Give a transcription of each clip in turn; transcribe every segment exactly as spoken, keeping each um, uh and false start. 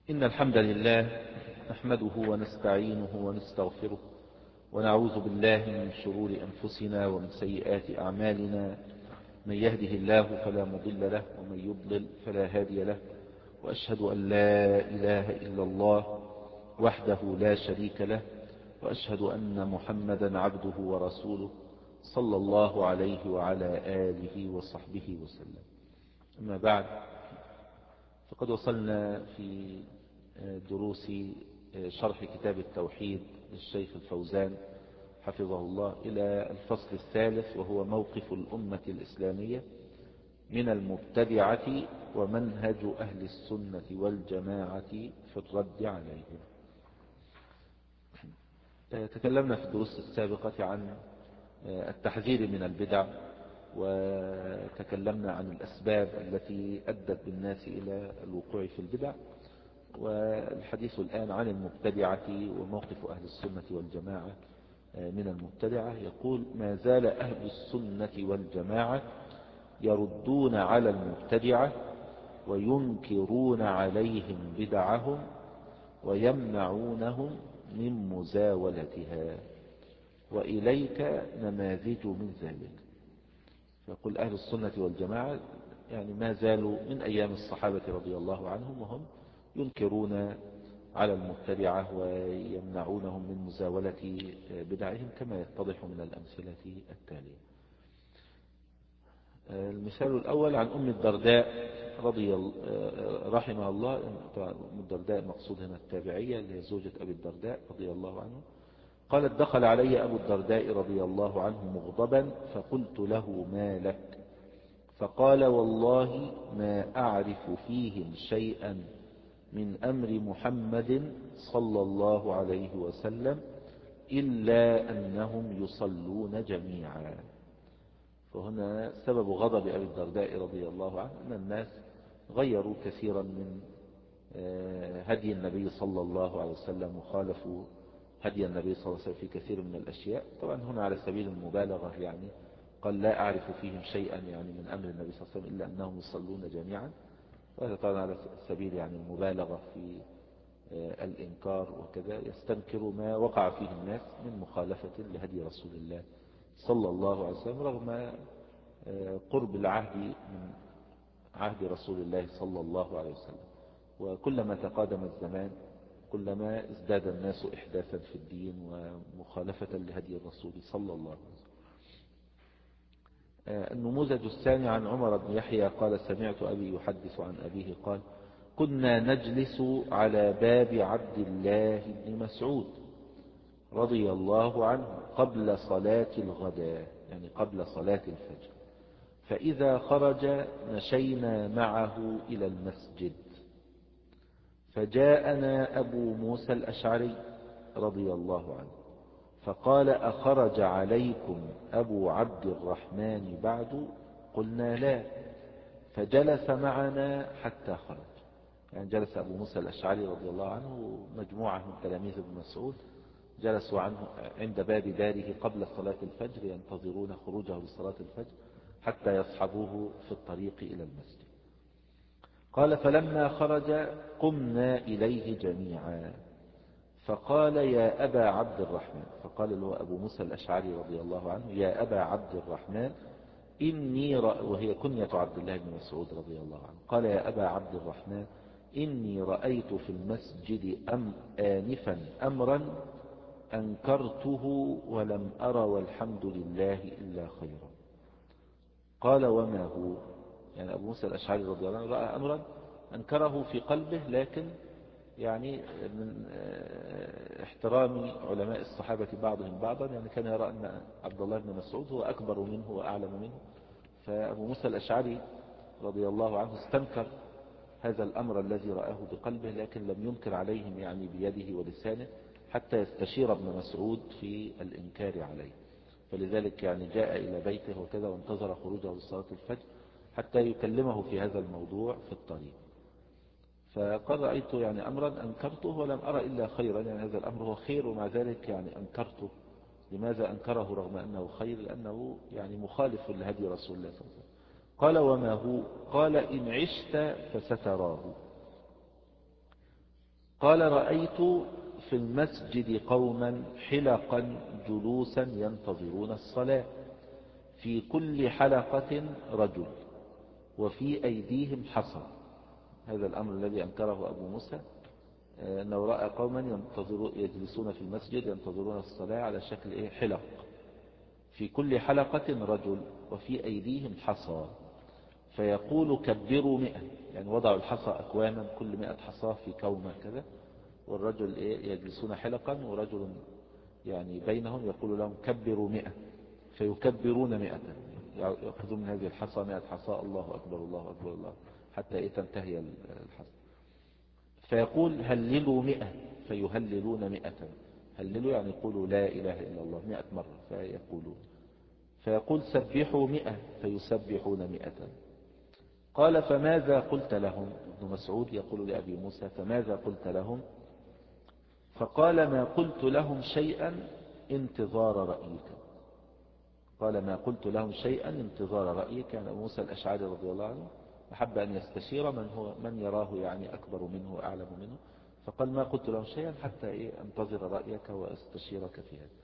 إن الحمد لله نحمده ونستعينه ونستغفره ونعوذ بالله من شرور أنفسنا ومن سيئات أعمالنا. من يهده الله فلا مضل له ومن يضلل فلا هادي له، وأشهد أن لا إله إلا الله وحده لا شريك له، وأشهد أن محمدا عبده ورسوله صلى الله عليه وعلى آله وصحبه وسلم. أما بعد، فقد وصلنا في دروس شرح كتاب التوحيد للشيخ الفوزان حفظه الله إلى الفصل الثالث، وهو موقف الأمة الإسلامية من المبتدعة ومنهج أهل السنة والجماعة في الرد عليهم. تكلمنا في الدروس السابقة عن التحذير من البدع، وتكلمنا عن الأسباب التي أدت بالناس إلى الوقوع في البدع، والحديث الآن عن المبتدعة وموقف أهل السنة والجماعة من المبتدعة. يقول: ما زال أهل السنة والجماعة يردون على المبتدعة وينكرون عليهم بدعهم ويمنعونهم من مزاولتها، وإليك نماذج من ذلك. يقول أهل السنة والجماعة يعني ما زالوا من أيام الصحابة رضي الله عنهم وهم ينكرون على المبتدعة ويمنعونهم من مزاولة بدعهم، كما يتضح من الأمثلة التالية. المثال الأول عن أم الدرداء رضي رحمها الله. أم الدرداء مقصود هنا التابعية اللي هي زوجة أبي الدرداء رضي الله عنه. قالت: دخل علي أبو الدرداء رضي الله عنه مغضبا، فقلت له: ما لك؟ فقال: والله ما أعرف فيهم شيئا من أمر محمد صلى الله عليه وسلم إلا أنهم يصلون جميعا. فهنا سبب غضب أبي الدرداء رضي الله عنه أن الناس غيروا كثيرا من هدي النبي صلى الله عليه وسلم وخالفوا هدي النبي صلى الله عليه وسلم في كثير من الأشياء. طبعا هنا على سبيل المبالغة، يعني قال: لا أعرف فيهم شيئا يعني من أمر النبي صلى الله عليه وسلم إلا أنهم يصلون جميعا. وهذا طبعا على سبيل يعني المبالغة في الإنكار، وكذا يستنكر ما وقع فيه الناس من مخالفة لهدي رسول الله صلى الله عليه وسلم، رغم قرب العهد من عهد رسول الله صلى الله عليه وسلم. وكلما تقادم الزمان كلما ازداد الناس إحداثا في الدين ومخالفة لهدي الرسول صلى الله عليه وسلم. النموذج الثاني عن عمر بن يحيى قال: سمعت أبي يحدث عن أبيه قال: كنا نجلس على باب عبد الله بن مسعود رضي الله عنه قبل صلاة الغداء، يعني قبل صلاة الفجر، فإذا خرج مشينا معه إلى المسجد، فجاءنا أبو موسى الأشعري رضي الله عنه فقال: أخرج عليكم أبو عبد الرحمن بعد؟ قلنا: لا. فجلس معنا حتى خرج. يعني جلس أبو موسى الأشعري رضي الله عنه مجموعة من تلاميذ ابن مسعود جلسوا عنه عند باب داره قبل صلاة الفجر ينتظرون خروجه لصلاة الفجر حتى يصحبوه في الطريق إلى المسجد. قال: فلما خرج قمنا إليه جميعا، فقال: يا أبا عبد الرحمن، فقال له أبو موسى الأشعري رضي الله عنه: يا أبا عبد الرحمن إني رأ... وهي كنية عبد الله بن مسعود رضي الله عنه. قال: يا أبا عبد الرحمن إني رأيت في المسجد أم آنفا أمرا أنكرته ولم أر والحمد لله إلا خيرا. قال: وما هو؟ يعني أبو موسى الأشعري رضي الله عنه رأى أمرا أنكره في قلبه، لكن يعني من احترام علماء الصحابة بعضهم بعضا، يعني كان يرى أن عبد الله بن مسعود هو أكبر منه وأعلم منه. فأبو موسى الأشعري رضي الله عنه استنكر هذا الأمر الذي رآه بقلبه، لكن لم ينكر عليهم يعني بيده ولسانه حتى يستشير ابن مسعود في الإنكار عليه. فلذلك يعني جاء إلى بيته وكذا وانتظر خروجه لصلاة الفجر حتى يكلمه في هذا الموضوع في الطريق. فقال: رأيت يعني أمرا أنكرته ولم أرى إلا خيرا، يعني هذا الأمر هو خير ومع ذلك يعني أنكرته. لماذا أنكره رغم أنه خير؟ لأنه يعني مخالف لهدي رسول الله صلى الله عليه وسلم. قال: وما هو؟ قال: إن عشت فستراه. قال رأيت في المسجد قوما حلقا جلوسا ينتظرون الصلاة، في كل حلقة رجل وفي أيديهم حصى. هذا الأمر الذي أنكره أبو موسى، أنه رأى قوما ينتظرون يجلسون في المسجد ينتظرون الصلاة على شكل إيه حلق، في كل حلقة رجل وفي أيديهم حصى، فيقول كبروا مئة، يعني وضعوا الحصى أكواما كل مئة حصى في كومة كذا، والرجل إيه يجلسون حلقا ورجل يعني بينهم يقول لهم كبروا مئة، فيكبرون مئة، يأخذون من هذه الحصى مئة حصى، الله أكبر الله أكبر الله حتى إيه تنتهي الحصى. فيقول هللوا مئة، فيهللون مئة، هللوا يعني يقولوا لا إله إلا الله مئة مرة فيقولون. فيقول سبحوا مئة، فيسبحون مئة. قال فماذا قلت لهم؟ ابن مسعود يقول لأبي موسى فماذا قلت لهم؟ فقال ما قلت لهم شيئا انتظار رأيك. قال ما قلت لهم شيئا انتظار رأيك، يعني أبو موسى الأشعري رضي الله عنه أحب أن يستشير من هو من يراه يعني أكبر منه وأعلم منه، فقال ما قلت لهم شيئا حتى إيه أنتظر رأيك وأستشيرك في هذا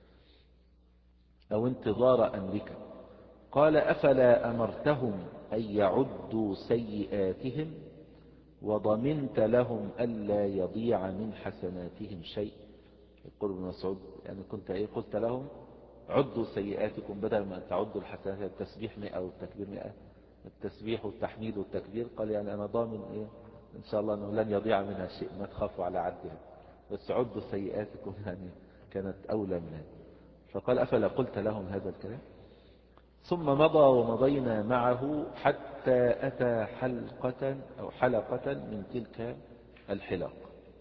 أو انتظار أمرك. قال أفلا أمرتهم أن يعدوا سيئاتهم وضمنت لهم ألا يضيع من حسناتهم شيء؟ يقول ابن مسعود يعني كنت إيه قلت لهم عدوا سيئاتكم بدل ما تعدوا الحسنات، التسبيح مئة والتكبير مئة، التسبيح والتحميد والتكبير، قال يعني أنا ضامن إيه إن شاء الله أنه لن يضيع منها شيء، ما تخافوا على عدها، بس عدوا سيئاتكم يعني كانت أولى منها. فقال أفلا قلت لهم هذا الكلام؟ ثم مضى ومضينا معه حتى أتى حلقة أو حلقة من تلك الحلق،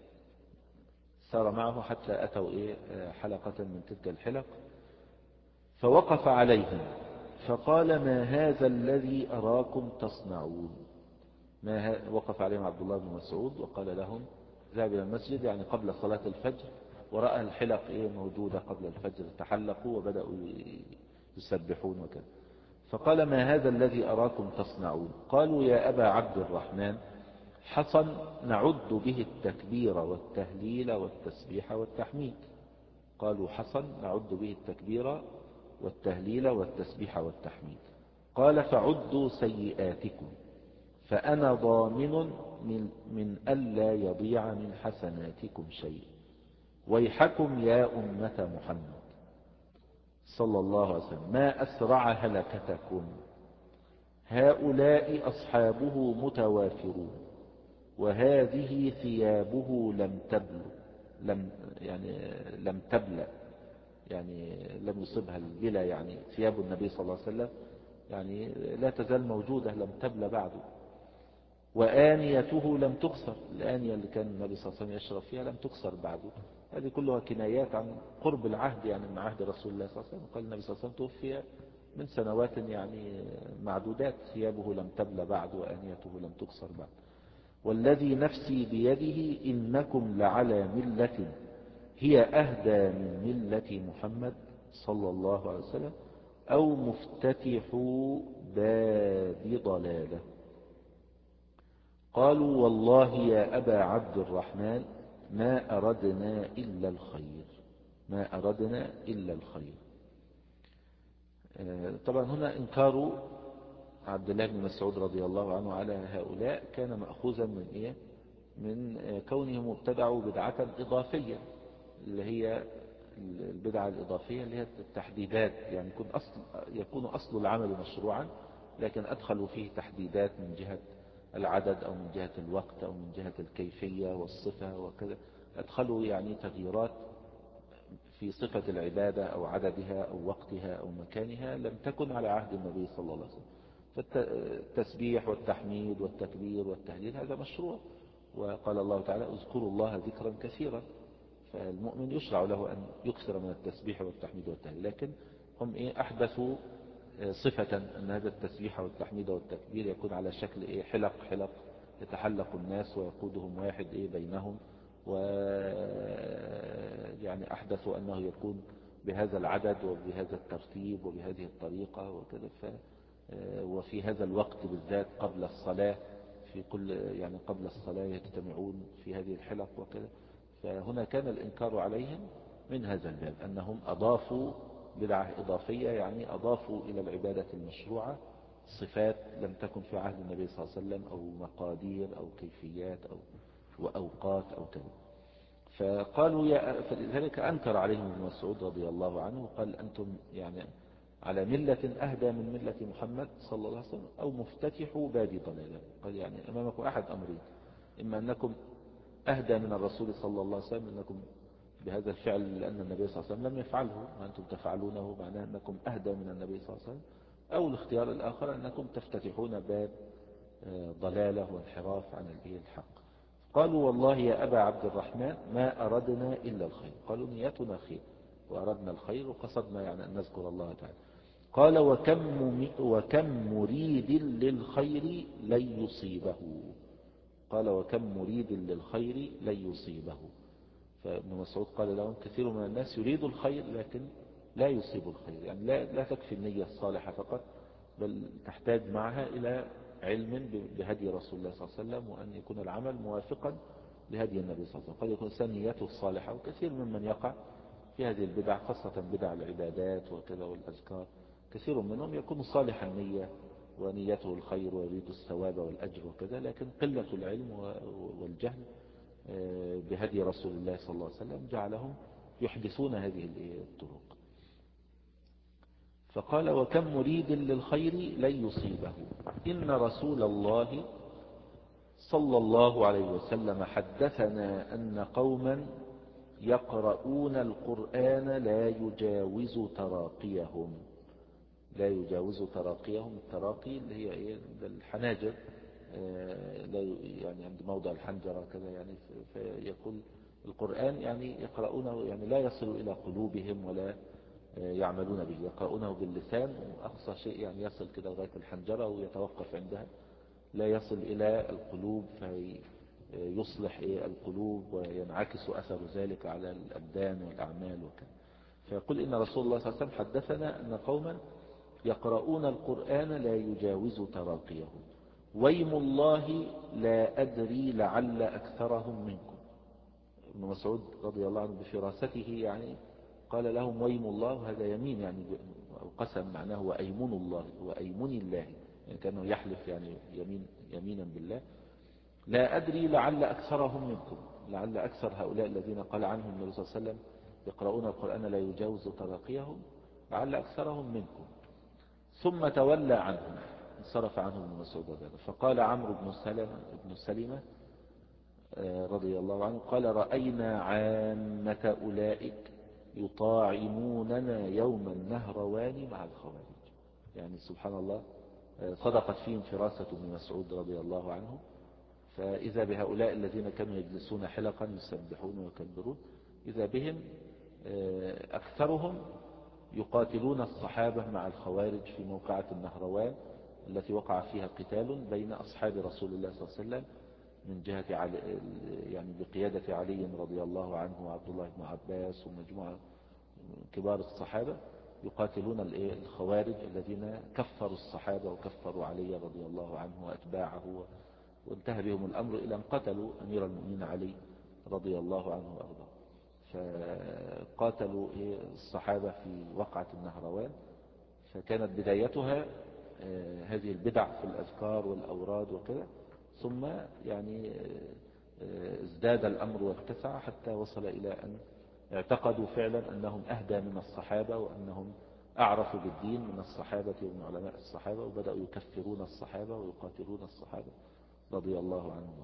سار معه حتى أتوا إيه حلقة من تلك الحلق، فوقف عليهم فقال ما هذا الذي أراكم تصنعون؟ ما ه... وقف عليهم عبد الله بن مسعود وقال لهم ذهب إلى المسجد يعني قبل صلاة الفجر، ورأى الحلق إيه موجودة قبل الفجر، تحلقوا وبدأوا يسبحون وكذا. فقال ما هذا الذي أراكم تصنعون؟ قالوا يا أبا عبد الرحمن حصى نعد به التكبير والتهليل والتسبيح والتحميد. قالوا حصى نعد به التكبير والتهليل والتسبيح والتحميد. قال فعدوا سيئاتكم فأنا ضامن من, من ألا يضيع من حسناتكم شيء، ويحكم يا أمة محمد صلى الله عليه وسلم ما أسرع هلكتكم، هؤلاء أصحابه متوافرون وهذه ثيابه لم تبل لم يعني لم تبلى يعني لم يصبها البلا، يعني ثياب النبي صلى الله عليه وسلم يعني لا تزال موجودة لم تبلى بعده، وآنيته لم تكسر، الآنية اللي كان النبي صلى الله عليه وسلم يشرب فيها لم تكسر بعده. هذه كلها كنايات عن قرب العهد يعني من عهد رسول الله صلى الله عليه وسلم. قال النبي صلى الله عليه وسلم توفي من سنوات يعني معدودات، ثيابه لم تبلى بعد وآنيته لم تكسر بعد. والذي نفسي بيده إنكم لعلى ملة هي أهدى من ملة محمد صلى الله عليه وسلم أو مفتتحوا باب ضلالة. قالوا والله يا أبا عبد الرحمن ما أردنا إلا الخير، ما أردنا إلا الخير. طبعا هنا إنكار عبد الله بن مسعود رضي الله عنه على هؤلاء كان مأخوذا من إيه؟ من كونهم ابتدعوا بدعة إضافية، اللي هي البدعة الإضافية اللي هي التحديدات، يعني يكون أصل, يكون أصل العمل مشروعا لكن أدخلوا فيه تحديدات من جهة العدد أو من جهة الوقت أو من جهة الكيفية والصفة وكذا، أدخلوا يعني تغييرات في صفة العبادة أو عددها أو وقتها أو مكانها لم تكن على عهد النبي صلى الله عليه وسلم. فالتسبيح والتحميد والتكبير والتهليل هذا مشروع، وقال الله تعالى اذكروا الله ذكرا كثيرا، فالمؤمن يشرع له أن يكثر من التسبيح والتحميد والتهليل، لكن هم إيه أحدثوا صفة أن هذا التسبيح والتحميد والتكبير يكون على شكل إيه حلق حلق يتحلق الناس ويقودهم واحد إيه بينهم، ويعني أحدثوا أنه يكون بهذا العدد وبهذا الترتيب وبهذه الطريقة وكذا، وفي هذا الوقت بالذات قبل الصلاة في كل يعني قبل الصلاة يجتمعون في هذه الحلق وكذا. فهنا كان الإنكار عليهم من هذا الباب، أنهم أضافوا بدعة إضافية، يعني أضافوا إلى العبادة المشروعة صفات لم تكن في عهد النبي صلى الله عليه وسلم، أو مقادير أو كيفيات أو وأوقات أو كذا. فقالوا يا فلذلك أنكر عليهم ابن مسعود رضي الله عنه وقال أنتم يعني على ملة أهدى من ملة محمد صلى الله عليه وسلم، أو مفتتحوا باب ضلالة. قال يعني أمامكم أحد أمرين، إما أنكم أهدى من الرسول صلى الله عليه وسلم أنكم بهذا الفعل لأن النبي صلى الله عليه وسلم لم يفعله وأنتم تفعلونه، معناه أنكم أهدى من النبي صلى الله عليه وسلم، أو الاختيار الآخر أنكم تفتتحون باب ضلالة وانحراف عن الحق. قالوا والله يا أبا عبد الرحمن ما أردنا إلا الخير. قالوا نيتنا خير وأردنا الخير وقصدنا يعني أن نذكر الله تعالى. قال وكم, وكم مريد للخير لن يصيبه. قال وكم مريد للخير لن يصيبه. فابن مسعود قال لهم كثير من الناس يريد الخير لكن لا يصيب الخير، يعني لا, لا تكفي النية الصالحة فقط، بل تحتاج معها إلى علم بهدي رسول الله صلى الله عليه وسلم، وأن يكون العمل موافقا لهدي النبي صلى الله عليه وسلم. قد يكون إنسان نيته الصالحة، وكثير ممن يقع في هذه البدع خاصة بدع العبادات وكذا والأذكار، كثير منهم يكون صالح النية ونيته الخير ويريد الثواب والأجر وكذا، لكن قلة العلم والجهل بهدي رسول الله صلى الله عليه وسلم جعلهم يحدثون هذه الطرق. فقال وكم مريد للخير لن يصيبه. إن رسول الله صلى الله عليه وسلم حدثنا أن قوما يقرؤون القرآن لا يجاوز تراقيهم. لا يجاوز تراقيهم، التراقي اللي هي ايه الحناجر، لا يعني عند موضع الحنجرة كذا، يعني فيقول القرآن يعني يقرؤونه يعني لا يصل إلى قلوبهم ولا يعملون به، يقرؤونه باللسان وأقصى شيء يعني يصل كده لغاية الحنجرة ويتوقف عندها، لا يصل إلى القلوب فيصلح القلوب وينعكس أثر ذلك على الأبدان والأعمال وكذا. فيقول إن رسول الله صلى الله عليه وسلم حدثنا أن قوما يقرؤون القرآن لا يجاوز تراقيهم، ويم الله لا أدري لعل أكثرهم منكم. ابن مسعود رضي الله عنه بفراسته يعني قال لهم ويم الله، هذا يمين يعني أو قسم، معناه وأيمن الله وأيمن الله، يعني كانه يحلف يعني يمين يمينا بالله. لا أدري لعل أكثرهم منكم، لعل أكثر هؤلاء الذين قال عنهم النبي صلى الله عليه وسلم يقرؤون القرآن لا يجاوز تراقيهم، لعل أكثرهم منكم. ثم تولى عنهم، انصرف عنهم ابن مسعود رضي الله. فقال عمرو بن سلمة بن سلمة رضي الله عنه قال رأينا عامة أولئك يطاعنوننا يوم النهروان مع الخوارج. يعني سبحان الله صدقت فيهم فراسة ابن مسعود رضي الله عنه. فإذا بهؤلاء الذين كانوا يجلسون حلقا يسبحون ويكبرون، إذا بهم أكثرهم يقاتلون الصحابة مع الخوارج في موقعة النهروان التي وقع فيها قتال بين أصحاب رسول الله صلى الله عليه وسلم من جهة علي يعني بقيادة علي رضي الله عنه وعبد الله بن عباس ومجموعة كبار الصحابة يقاتلون الخوارج الذين كفروا الصحابة وكفروا علي رضي الله عنه وأتباعه، وانتهى بهم الأمر إلى أن قتلوا أمير المؤمنين علي رضي الله عنه وأرضاه. فقاتلوا الصحابة في وقعة النهروان، فكانت بدايتها هذه البدع في الأذكار والأوراد وكذا، ثم يعني ازداد الأمر واتسع حتى وصل إلى أن اعتقدوا فعلا أنهم أهدى من الصحابة وأنهم أعرفوا بالدين من الصحابة ومن علماء الصحابة، وبدأوا يكفرون الصحابة ويقاتلون الصحابة رضي الله عنهم.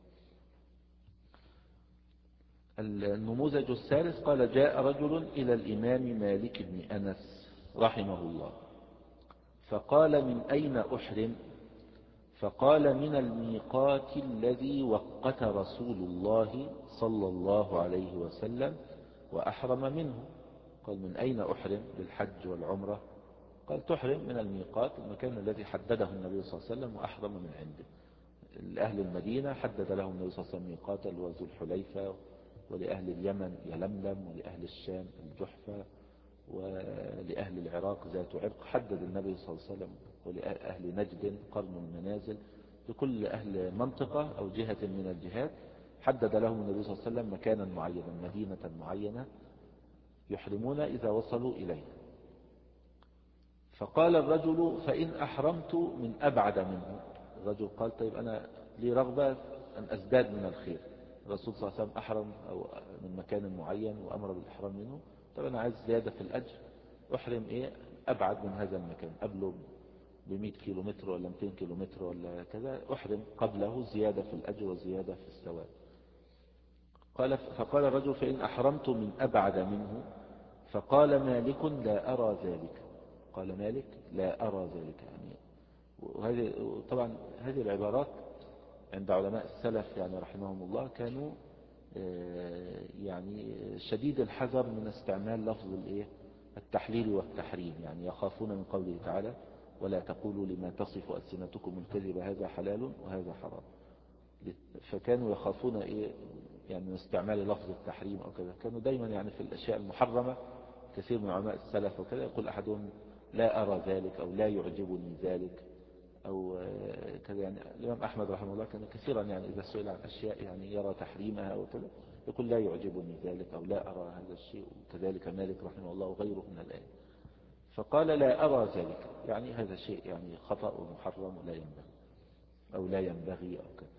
النموذج الثالث قال جاء رجل إلى الإمام مالك بن أنس رحمه الله فقال من أين أحرم؟ فقال من الميقات الذي وقت رسول الله صلى الله عليه وسلم وأحرم منه. قال من أين أحرم بالحج والعمرة؟ قال تحرم من الميقات، المكان الذي حدده النبي صلى الله عليه وسلم وأحرم من عنده. لأهل المدينة حدد لهم النبي صلى الله عليه وسلم ميقاتا ذو الحليفة، ولأهل اليمن يلملم، ولأهل الشام الجحفة، ولأهل العراق ذات عرق حدد النبي صلى الله عليه وسلم، ولأهل نجد قرن المنازل. لكل أهل منطقة أو جهة من الجهات حدد لهم النبي صلى الله عليه وسلم مكانا معينا، مدينة معينة يحرمون إذا وصلوا إليه. فقال الرجل فإن أحرمت من أبعد منه. الرجل قال طيب أنا لي رغبة أن أزداد من الخير، الرسول صلى الله عليه وسلم أحرم أو من مكان معين وأمر بالإحرام منه، طيب أنا عايز زيادة في الأجر، أحرم إيه أبعد من هذا المكان، قبله بمئة كيلو متر ولا مئتين كيلو متر ولا كذا، أحرم قبله زيادة في الأجر وزيادة في الثواب. قال فقال الرجل فإن أحرمت من أبعد منه. فقال مالك لا أرى ذلك. قال مالك لا أرى ذلك. يعني وهذه طبعا هذه العبارات عند علماء السلف يعني رحمهم الله كانوا يعني شديد الحذر من استعمال لفظ الايه التحليل والتحريم، يعني يخافون من قوله تعالى ولا تقولوا لما تصف ألسنتكم الكذب هذا حلال وهذا حرام. فكانوا يخافون ايه يعني من استعمال لفظ التحريم او كذا. كانوا دايما يعني في الاشياء المحرمة كثير من علماء السلف وكذا يقول احدهم لا ارى ذلك او لا يعجبني ذلك او كذا. يعني الامام احمد رحمه الله كان كثيرا يعني اذا سئل عن اشياء يعني يرى تحريمها او كذا يقول لا يعجبني ذلك او لا ارى هذا الشيء. وكذلك مالك رحمه الله وغيره من الآية. فقال لا ارى ذلك، يعني هذا شيء يعني خطأ ومحرم ولا ينبغي او لا ينبغي او كذا.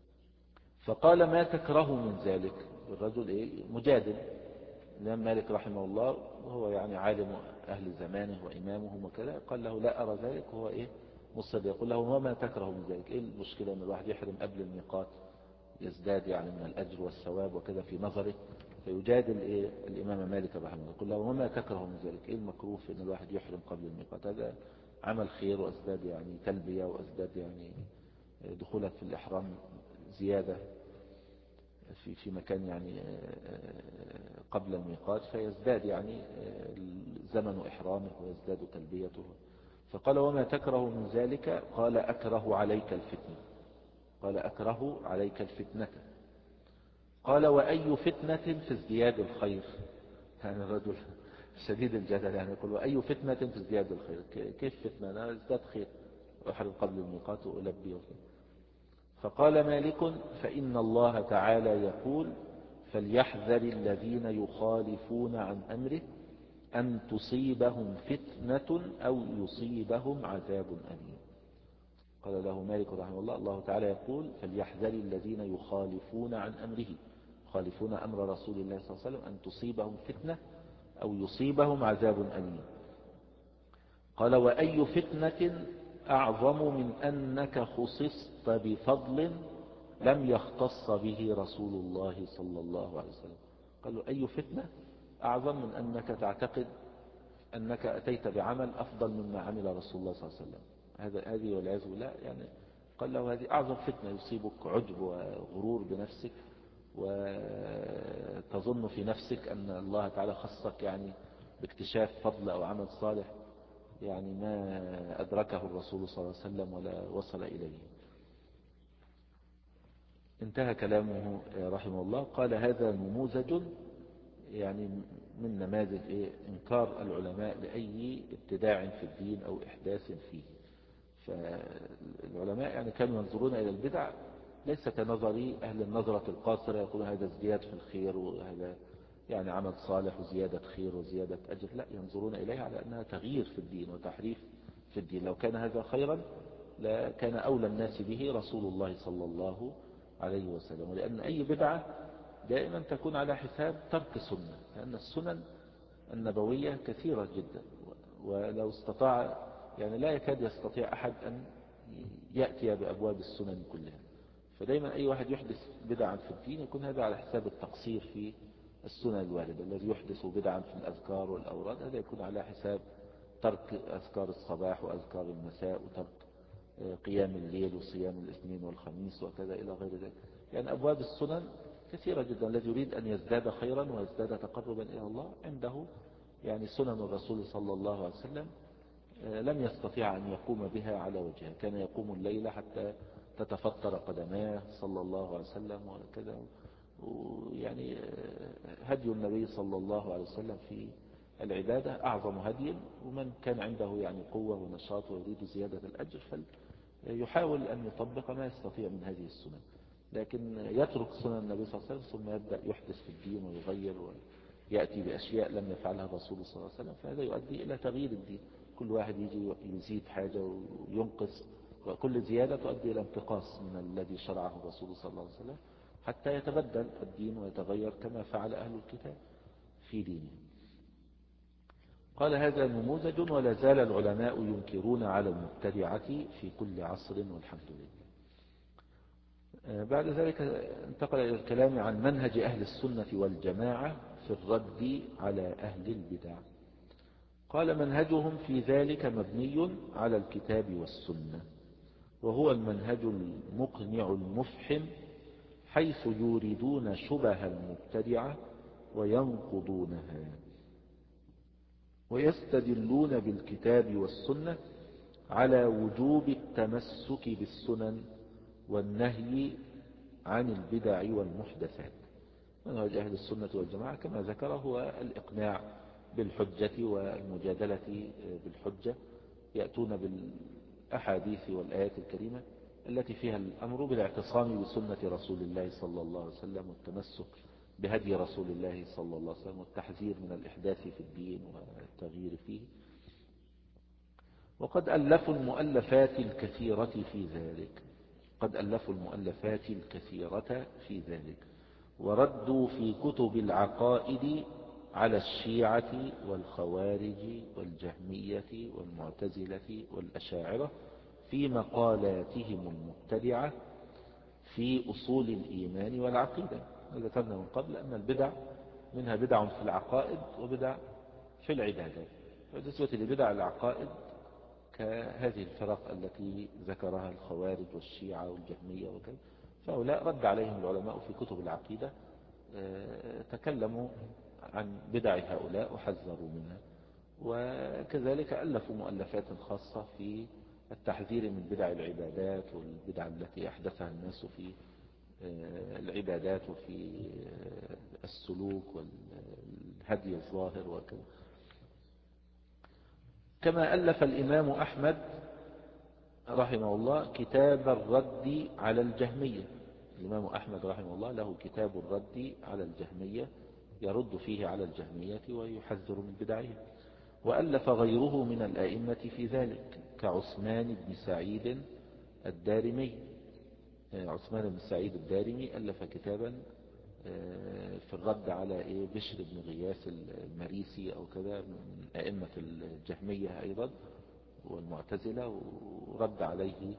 فقال ما تكره من ذلك. الرجل ايه مجادل الإمام مالك رحمه الله وهو يعني عالم أهل زمانه وإمامهم وكذا، قال له لا أرى ذلك، وهو إيه مصر يقول له وما تكره من ذلك. إيه المشكلة أن الواحد يحرم قبل الميقات يزداد يعني من الأجر والثواب وكذا في نظره. فيجادل إيه الإمام مالك رحمه الله يقول له وما تكره من ذلك، إيه المكروه في أن الواحد يحرم قبل الميقات؟ هذا عمل خير وأزداد يعني تلبية وأزداد يعني دخولك في الإحرام زيادة في في مكان يعني قبل الميقات، فيزداد يعني زمن إحرامه ويزداد تلبيته. فقال وما تكره من ذلك؟ قال أكره عليك الفتنة. قال أكره عليك الفتنة. قال وأي فتنة في ازدياد الخير؟ يعني الرجل شديد الجدل يعني يقول وأي فتنة في ازدياد الخير؟ كيف فتنة؟ أنا ازداد خير وأحرم قبل الميقات وألبي وكذا. فقال مالك فإن الله تعالى يقول فليحذر الذين يخالفون عن أمره أن تصيبهم فتنة أو يصيبهم عذاب أليم. قال له مالك رحمه الله الله تعالى يقول فليحذر الذين يخالفون عن أمره، يخالفون أمر رسول الله صلى الله عليه وسلم أن تصيبهم فتنة أو يصيبهم عذاب أليم. قال وأي فتنة أعظم من أنك خصصت بفضل لم يختص به رسول الله صلى الله عليه وسلم. قال له أي فتنة أعظم من أنك تعتقد أنك أتيت بعمل أفضل مما عمل رسول الله صلى الله عليه وسلم؟ هذا هذه والعياذ بالله يعني. قال له هذه أعظم فتنة، يصيبك عجب وغرور بنفسك وتظن في نفسك أن الله تعالى خصك يعني باكتشاف فضل أو عمل صالح يعني ما أدركه الرسول صلى الله عليه وسلم ولا وصل إليه. انتهى كلامه رحمه الله. قال هذا نموذج يعني من نماذج إيه؟ إنكار العلماء لأي ابتداع في الدين أو إحداث فيه. فالعلماء يعني كانوا ينظرون إلى البدع ليس كنظر أهل النظرة القاصرة يقول هذا ازدياد في الخير وهذا يعني عمل صالح وزيادة خير وزيادة أجر، لا، ينظرون إليها على أنها تغيير في الدين وتحريف في الدين. لو كان هذا خيرا لكان أولى الناس به رسول الله صلى الله عليه وسلم. ولأن أي بدعة دائما تكون على حساب ترك سنة، لأن السنن النبوية كثيرة جدا، ولو استطاع يعني لا يكاد يستطيع أحد أن يأتي بأبواب السنن كلها. فدايما أي واحد يحدث بدعا في الدين يكون هذا على حساب التقصير في السنن الواردة. الذي يحدث بدعا في الأذكار والأوراد هذا يكون على حساب ترك أذكار الصباح وأذكار المساء وترك قيام الليل وصيام الاثنين والخميس وكذا إلى غير ذلك. يعني أبواب السنن كثيرة جدا. الذي يريد أن يزداد خيرا ويزداد تقربا إلى الله عنده يعني سنن الرسول صلى الله عليه وسلم لم يستطيع أن يقوم بها على وجهها. كان يقوم الليل حتى تتفطر قدماه صلى الله عليه وسلم وكذا. ويعني هدي النبي صلى الله عليه وسلم في العبادة أعظم هدي. ومن كان عنده يعني قوة ونشاط ويريد زيادة الأجر يحاول أن يطبق ما يستطيع من هذه السنن، لكن يترك سنن النبي صلى الله عليه وسلم ثم يبدأ يحدث في الدين ويغير ويأتي بأشياء لم يفعلها الرسول صلى الله عليه وسلم، فهذا يؤدي إلى تغيير الدين. كل واحد يجي يزيد حاجة وينقص، وكل زيادة تؤدي إلى انتقاص من الذي شرعه الرسول صلى الله عليه وسلم، حتى يتبدل الدين ويتغير كما فعل أهل الكتاب في دينهم. قال هذا نموذج، ولا زال العلماء ينكرون على المبتدعة في كل عصر والحمد لله. بعد ذلك انتقل إلى الكلام عن منهج أهل السنة والجماعة في الرد على أهل البدع. قال منهجهم في ذلك مبني على الكتاب والسنة، وهو المنهج المقنع المفحم، حيث يوردون شبه المبتدعة وينقضونها، ويستدلون بالكتاب والسنة على وجوب التمسك بالسنن والنهي عن البدع والمحدثات. منهج أهل السنة والجماعة كما ذكر هو الإقناع بالحجة والمجادلة بالحجة، يأتون بالأحاديث والآيات الكريمة التي فيها الأمر بالاعتصام بسنة رسول الله صلى الله عليه وسلم، والتمسك بهدي رسول الله صلى الله عليه وسلم، والتحذير من الإحداث في الدين والتغيير فيه. وقد ألفوا المؤلفات الكثيرة في ذلك قد ألفوا المؤلفات الكثيرة في ذلك وردوا في كتب العقائد على الشيعة والخوارج والجهمية والمعتزلة والأشاعرة في مقالاتهم المبتدعة في أصول الإيمان والعقيدة. ذكرنا من قبل أن البدع منها بدع في العقائد وبدع في العبادات. بالنسبة لبدع العقائد كهذه الفرق التي ذكرها الخوارج والشيعة والجهمية وكذا، فهؤلاء رد عليهم العلماء في كتب العقيدة، تكلموا عن بدع هؤلاء وحذروا منها، وكذلك ألفوا مؤلفات خاصة في التحذير من بدع العبادات والبدع التي أحدثها الناس في العبادات وفي السلوك والهدي الظاهر وكذا. كما ألف الإمام أحمد رحمه الله كتاب الرد على الجهمية. الإمام أحمد رحمه الله له كتاب الرد على الجهمية، يرد فيه على الجهمية ويحذر من بدعهم. وألف غيره من الأئمة في ذلك كعثمان بن سعيد الدارمي. عثمان بن سعيد الدارمي ألف كتابا في الرد على بشر بن غياث المريسي أو كذا من أئمة الجهمية أيضا والمعتزلة، ورد عليه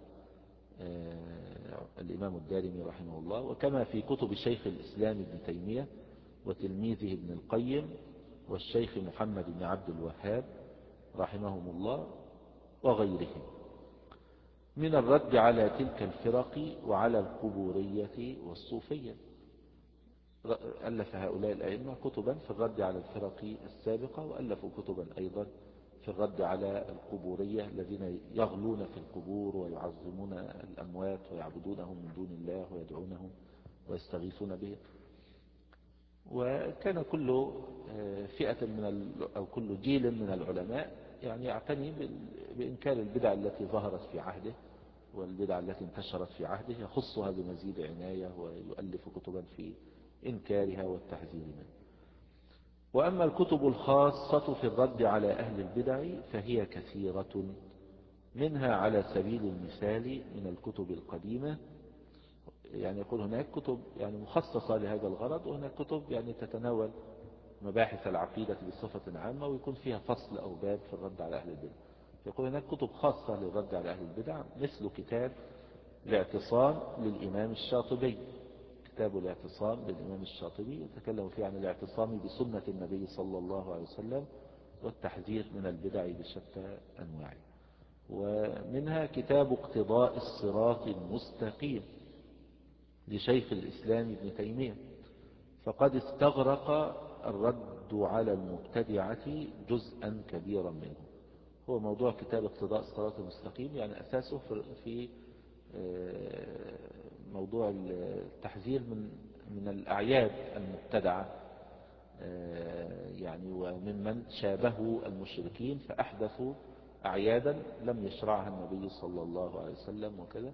الإمام الدارمي رحمه الله. وكما في كتب شيخ الإسلام ابن تيمية وتلميذه ابن القيم والشيخ محمد بن عبد الوهاب رحمهم الله وغيرهم من الرد على تلك الفرق وعلى القبورية والصوفية. ألف هؤلاء الأئمة كتبا في الرد على الفرق السابقة، وألفوا كتبا أيضا في الرد على القبورية الذين يغلون في القبور ويعظمون الأموات ويعبدونهم من دون الله ويدعونهم ويستغيثون به. وكان كل فئة من أو كل جيل من العلماء يعني يعتني بإنكار البدع التي ظهرت في عهده والبدع التي انتشرت في عهده، يخصها بمزيد عناية ويؤلف كتبا في إنكارها والتحذير منها. وأما الكتب الخاصة في الرد على أهل البدع فهي كثيرة، منها على سبيل المثال من الكتب القديمة، يعني يقول هناك كتب يعني مخصصة لهذا الغرض، وهناك كتب يعني تتناول مباحث العقيدة بصفة عامة ويكون فيها فصل أو باب في الرد على أهل البدع. يقول هناك كتب خاصة للرد على أهل البدع مثل كتاب الاعتصام للإمام الشاطبي. كتاب الاعتصام للإمام الشاطبي يتكلم فيه عن الاعتصام بسنة النبي صلى الله عليه وسلم والتحذير من البدع بشتى أنواعه. ومنها كتاب اقتضاء الصراط المستقيم لشيخ الإسلام ابن تيمية، فقد استغرق الرد على المبتدعة جزءا كبيرا منه. هو موضوع كتاب اقتضاء الصراط المستقيم يعني أساسه في موضوع التحذير من من الأعياد المبتدعة يعني وممن شابهوا المشركين فأحدثوا أعيادا لم يشرعها النبي صلى الله عليه وسلم وكذا،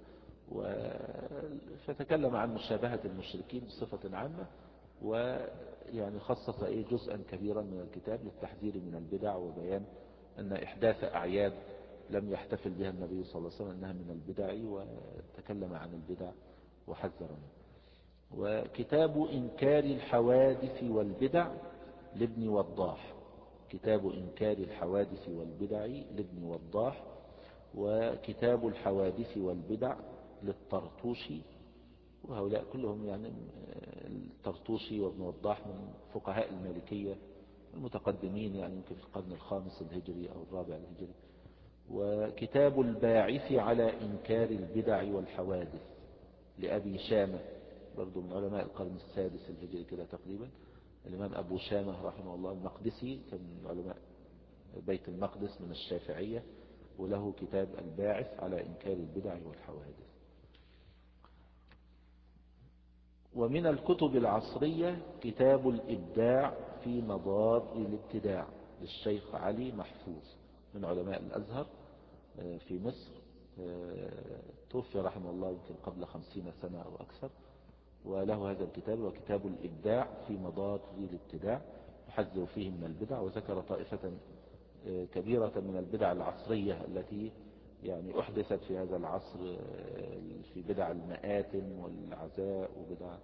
فتكلم عن مشابهة المشركين بصفة عامة، ويعني خصص إيه جزءا كبيرا من الكتاب للتحذير من البدع وبيان أن إحداث أعياد لم يحتفل بها النبي صلى الله عليه وسلم أنها من البدع، وتكلم عن البدع وحذر منها. وكتاب إنكار الحوادث والبدع لابن وضاح، كتاب إنكار الحوادث والبدع لابن وضاح. وكتاب الحوادث والبدع للطرطوشي، وهؤلاء كلهم يعني الطرطوشي وابن وضاح من فقهاء المالكية المتقدمين، يعني يمكن في القرن الخامس الهجري أو الرابع الهجري. وكتاب الباعث على إنكار البدع والحوادث لأبي شامة، برضو من علماء القرن السادس الهجري كده تقريبا، الإمام أبو شامة رحمه الله المقدسي، كان من علماء بيت المقدس من الشافعية، وله كتاب الباعث على إنكار البدع والحوادث. ومن الكتب العصرية كتاب الإبداع في مضار الابتداع للشيخ علي محفوظ من علماء الأزهر في مصر، توفي رحمه الله يمكن قبل خمسين سنة أو أكثر، وله هذا الكتاب وكتاب الإبداع في مضار الابتداع، يحذر فيه من البدع، وذكر طائفة كبيرة من البدع العصرية التي يعني أحدثت في هذا العصر، في بدع المآتم والعزاء وبدع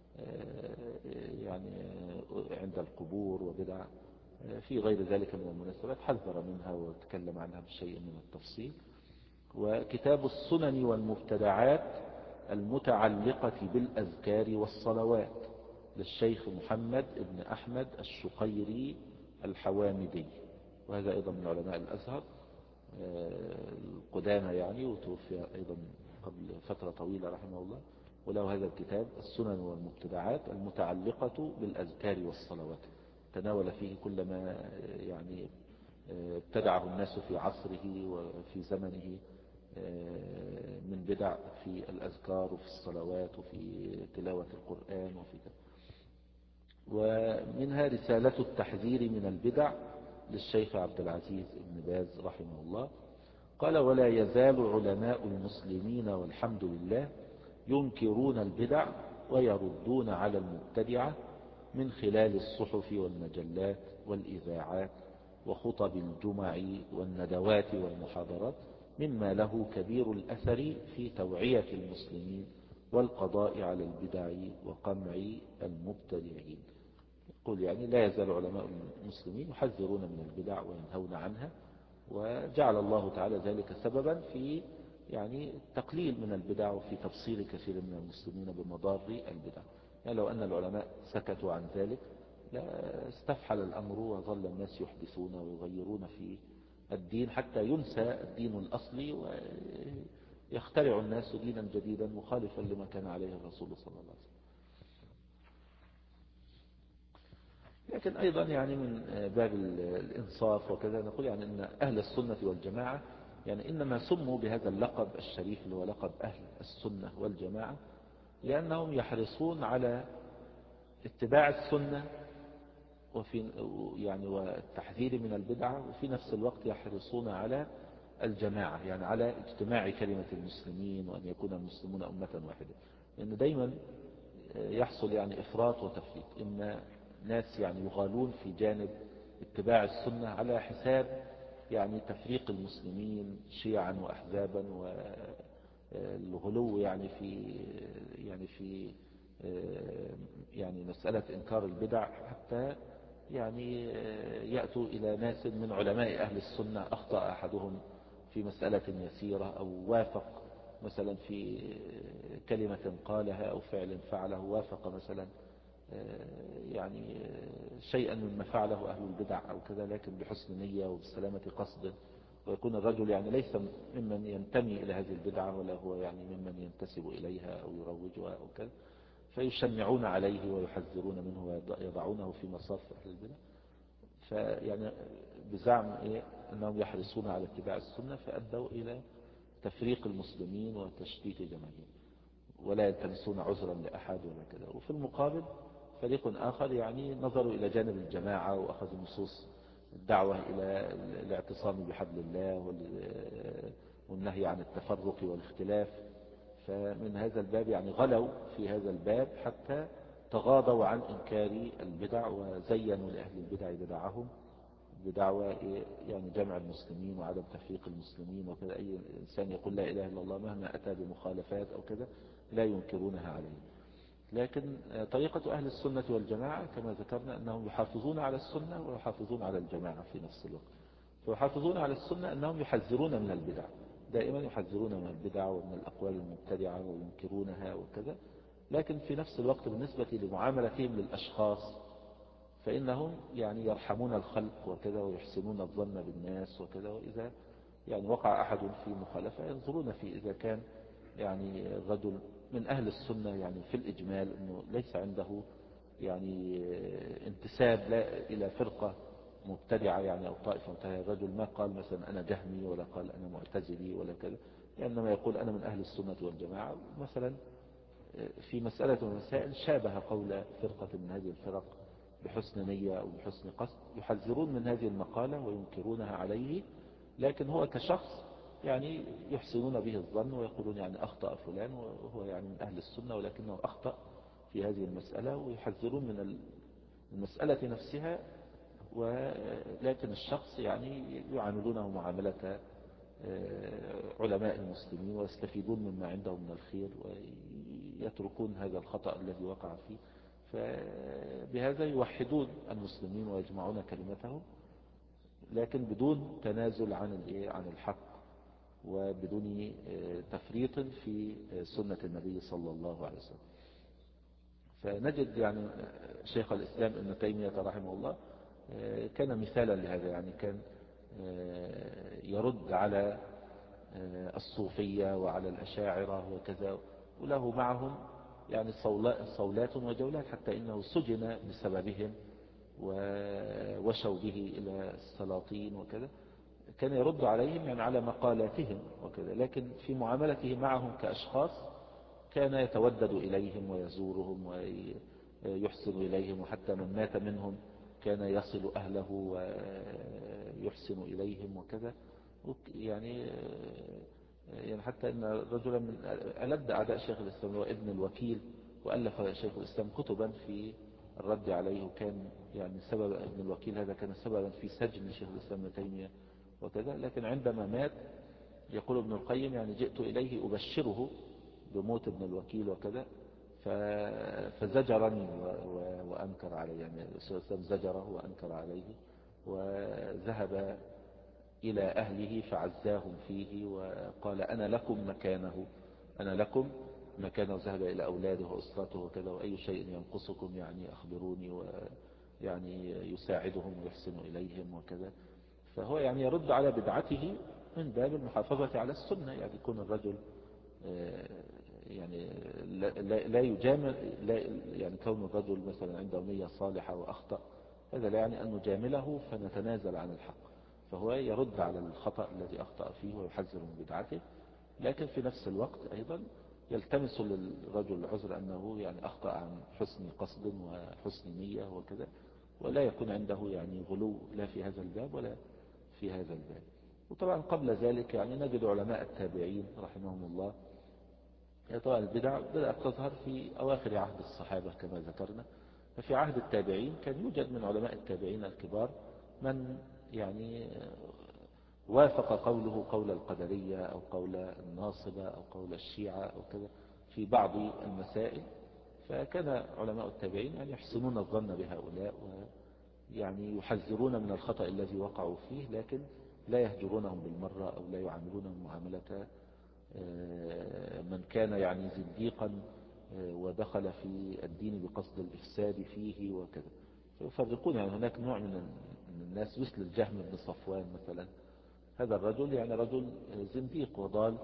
يعني عند القبور وبدع في غير ذلك من المناسبات، حذر منها وتكلم عنها بشيء من التفصيل. وكتاب السنن والمبتدعات المتعلقة بالأذكار والصلوات للشيخ محمد بن أحمد الشقيري الحوامدي، وهذا أيضا من علماء الأزهر القدامى يعني، وتوفي أيضا قبل فترة طويلة رحمه الله. وله هذا الكتاب السنن والمبتدعات المتعلقة بالأذكار والصلوات، تناول فيه كل ما يعني ابتدعه الناس في عصره وفي زمنه من بدع في الأذكار وفي الصلوات وفي تلاوة القرآن وفي كذا. ومنها رسالة التحذير من البدع للشيخ عبد العزيز بن باز رحمه الله. قال: ولا يزال علماء المسلمين والحمد لله ينكرون البدع ويردون على المبتدعة من خلال الصحف والمجلات والإذاعات وخطب الجمع والندوات والمحاضرات، مما له كبير الأثر في توعية المسلمين والقضاء على البدع وقمع المبتدعين. يقول يعني لا يزال علماء المسلمين يحذرون من البدع وينهون عنها، وجعل الله تعالى ذلك سببا في يعني التقليل من البدع وفي تبصير كثير من المسلمين بمضار البدع. يعني لو أن العلماء سكتوا عن ذلك لا استفحل الأمر وظل الناس يحدثون ويغيرون في الدين حتى ينسى الدين الأصلي ويخترع الناس دينا جديدا مخالفا لما كان عليه الرسول صلى الله عليه وسلم. لكن أيضا يعني من باب الإنصاف وكذا نقول يعني أن أهل السنة والجماعة يعني إنما سموا بهذا اللقب الشريف اللي هو لقب أهل السنة والجماعة لأنهم يحرصون على اتباع السنة وفي يعني والتحذير من البدعة، وفي نفس الوقت يحرصون على الجماعة، يعني على اجتماع كلمة المسلمين وأن يكون المسلمون أمة واحدة. لأن دايما يحصل يعني إفراط وتفريط، إن ناس يعني يغالون في جانب اتباع السنة على حساب يعني تفريق المسلمين شيعا وأحزابا، والغلو يعني في يعني في يعني مسألة إنكار البدع، حتى يعني يأتوا إلى ناس من علماء أهل السنة أخطأ أحدهم في مسألة يسيرة أو وافق مثلا في كلمة قالها أو فعل فعله، وافق مثلا يعني شيئا مما فعله أهل البدع أو كذا، لكن بحسن نية وبسلامة قصد، ويكون الرجل يعني ليس ممن ينتمي إلى هذه البدعة ولا هو يعني ممن ينتسب إليها أو يروجها أو كذا، فيشنعون عليه ويحذرون منه ويضعونه في مصاف أهل البدع، فيعني بزعم إيه أنهم يحرصون على اتباع السنة، فأدوا إلى تفريق المسلمين وتشتيت جماهير ولا يلتمسون عذرا لأحد ولا كذا. وفي المقابل فريق آخر يعني نظروا إلى جانب الجماعة وأخذوا نصوص الدعوة إلى الاعتصام بحبل الله والنهي عن التفرق والاختلاف. فمن هذا الباب يعني غلوا في هذا الباب حتى تغاضوا عن إنكار البدع وزينوا لأهل البدع بدعهم بدعوى يعني جمع المسلمين وعدم تفريق المسلمين وكذا. أي إنسان يقول لا إله إلا الله مهما أتى بمخالفات أو كذا لا ينكرونها عليه. لكن طريقة أهل السنة والجماعة كما ذكرنا أنهم يحافظون على السنة ويحافظون على الجماعة في نفس الوقت. فيحافظون على السنة أنهم يحذرون من البدع، دائما يحذرون من البدع ومن الأقوال المبتدعة وينكرونها وكذا. لكن في نفس الوقت بالنسبة لمعاملتهم للأشخاص فإنهم يعني يرحمون الخلق وكذا ويحسنون الظن بالناس وكذا. وإذا يعني وقع أحد في مخالفة ينظرون في إذا كان يعني رجل من أهل السنة يعني في الإجمال أنه ليس عنده يعني انتساب لا إلى فرقة مبتدعة يعني أو طائفة مبتدعة. الرجل ما قال مثلا أنا جهمي ولا قال أنا معتزلي ولا كذا، إنما يقول أنا من أهل السنة والجماعة. مثلا في مسألة من المسائل شابه قول فرقة من هذه الفرق بحسن نية أو بحسن قصد يحذرون من هذه المقالة وينكرونها عليه، لكن هو كشخص يعني يحسنون به الظن ويقولون يعني أخطأ فلان وهو يعني من أهل السنة ولكنه أخطأ في هذه المسألة، ويحذرون من المسألة نفسها. ولكن الشخص يعني يعاملونه معاملة علماء المسلمين ويستفيدون مما عندهم من الخير ويتركون هذا الخطأ الذي وقع فيه. فبهذا يوحدون المسلمين ويجمعون كلمتهم، لكن بدون تنازل عن عن الحق وبدون تفريط في سنة النبي صلى الله عليه وسلم. فنجد يعني شيخ الإسلام ابن تيمية رحمه الله كان مثالا لهذا، يعني كان يرد على الصوفية وعلى الأشاعرة وكذا، وله معهم يعني صولات وجولات حتى إنه سجن بسببهم ووشوا به إلى السلاطين وكذا. كان يرد عليهم يعني على مقالاتهم وكذا، لكن في معاملته معهم كأشخاص كان يتودد إليهم ويزورهم ويحسن إليهم، وحتى من مات منهم كان يصل أهله ويحسن إليهم وكذا. يعني يعني حتى أن رجلا من ألد أعداء شيخ الإسلام هو ابن الوكيل، وألف شيخ الإسلام كتبا في الرد عليه، وكان يعني سبب ابن الوكيل هذا كان سببا في سجن شيخ الإسلام ابن تيمية وكذا. لكن عندما مات يقول ابن القيم يعني جئت إليه أبشره بموت ابن الوكيل وكذا، فزجرني وأنكر عليه، يعني الإسلام زجره وأنكر عليه، وذهب إلى أهله فعزاهم فيه وقال أنا لكم مكانه أنا لكم مكانه ذهب إلى أولاده وأسرته وكذا، وأي شيء ينقصكم يعني أخبروني، ويعني يساعدهم ويحسن إليهم وكذا. فهو يعني يرد على بدعته من باب المحافظة على السنة. يعني يكون الرجل يعني لا يجامل، لا يعني كون الرجل مثلا عنده نية صالحة وأخطأ هذا لا يعني أن نجامله فنتنازل عن الحق، فهو يرد على الخطأ الذي أخطأ فيه ويحذر من بدعته، لكن في نفس الوقت أيضا يلتمس للرجل العذر أنه يعني أخطأ عن حسن قصد وحسن نية وكذا، ولا يكون عنده يعني غلو لا في هذا الباب ولا في هذا الباب. وطبعا قبل ذلك يعني نجد علماء التابعين رحمهم الله. طبعا البدع بدأت تظهر في أواخر عهد الصحابة كما ذكرنا، ففي عهد التابعين كان يوجد من علماء التابعين الكبار من يعني وافق قوله قول القدرية أو قول الناصبة أو قول الشيعة أو كذا في بعض المسائل. فكان علماء التابعين يعني يحسنون الظن بهؤلاء ويعني يحذرون من الخطأ الذي وقعوا فيه، لكن لا يهجرونهم بالمرة أو لا يعاملونهم معاملة من كان يعني زنديقا ودخل في الدين بقصد الإفساد فيه وكذا. فيفرقون يعني هناك نوع من الناس مثل الجهم بن صفوان مثلا، هذا الرجل يعني رجل زنديق وضال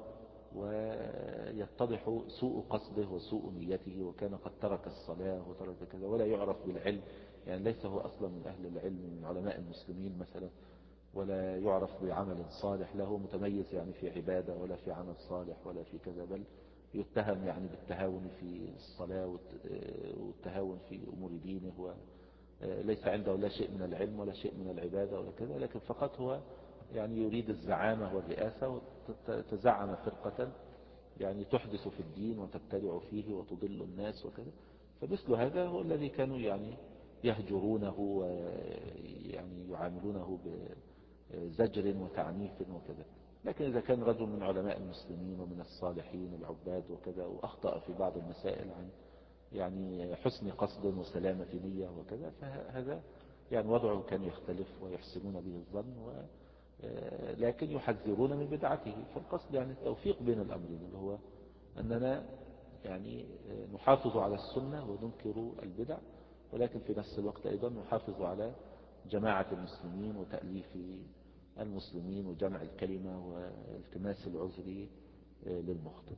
ويتضح سوء قصده وسوء نيته، وكان قد ترك الصلاة وترك كذا ولا يعرف بالعلم، يعني ليس هو أصلا من أهل العلم من علماء المسلمين مثلا، ولا يعرف بعمل صالح له متميز يعني في عبادة ولا في عمل صالح ولا في كذا، بل يتهم يعني بالتهاون في الصلاة والتهاون في أمور دينه ليس عنده لا شيء من العلم ولا شيء من العبادة ولا كذا، لكن فقط هو يعني يريد الزعامة والرئاسة، وتزعم فرقة يعني تحدث في الدين وتبتدع فيه وتضل الناس وكذا. فمثل هذا هو الذي كانوا يعني يهجرونه ويعني يعاملونه بزجر وتعنيف وكذا. لكن إذا كان رجل من علماء المسلمين ومن الصالحين العباد وكذا وأخطأ في بعض المسائل عن يعني حسن قصد وسلامة نية وكذا، فهذا يعني وضعه كان يختلف ويحسنون به الظن و لكن يحذرون من بدعته. فالقصد يعني التوفيق بين الأمرين، اللي هو أننا يعني نحافظ على السنة وننكر البدع، ولكن في نفس الوقت أيضا نحافظ على جماعة المسلمين وتأليف المسلمين وجمع الكلمة والتماس العذر للمخطئ.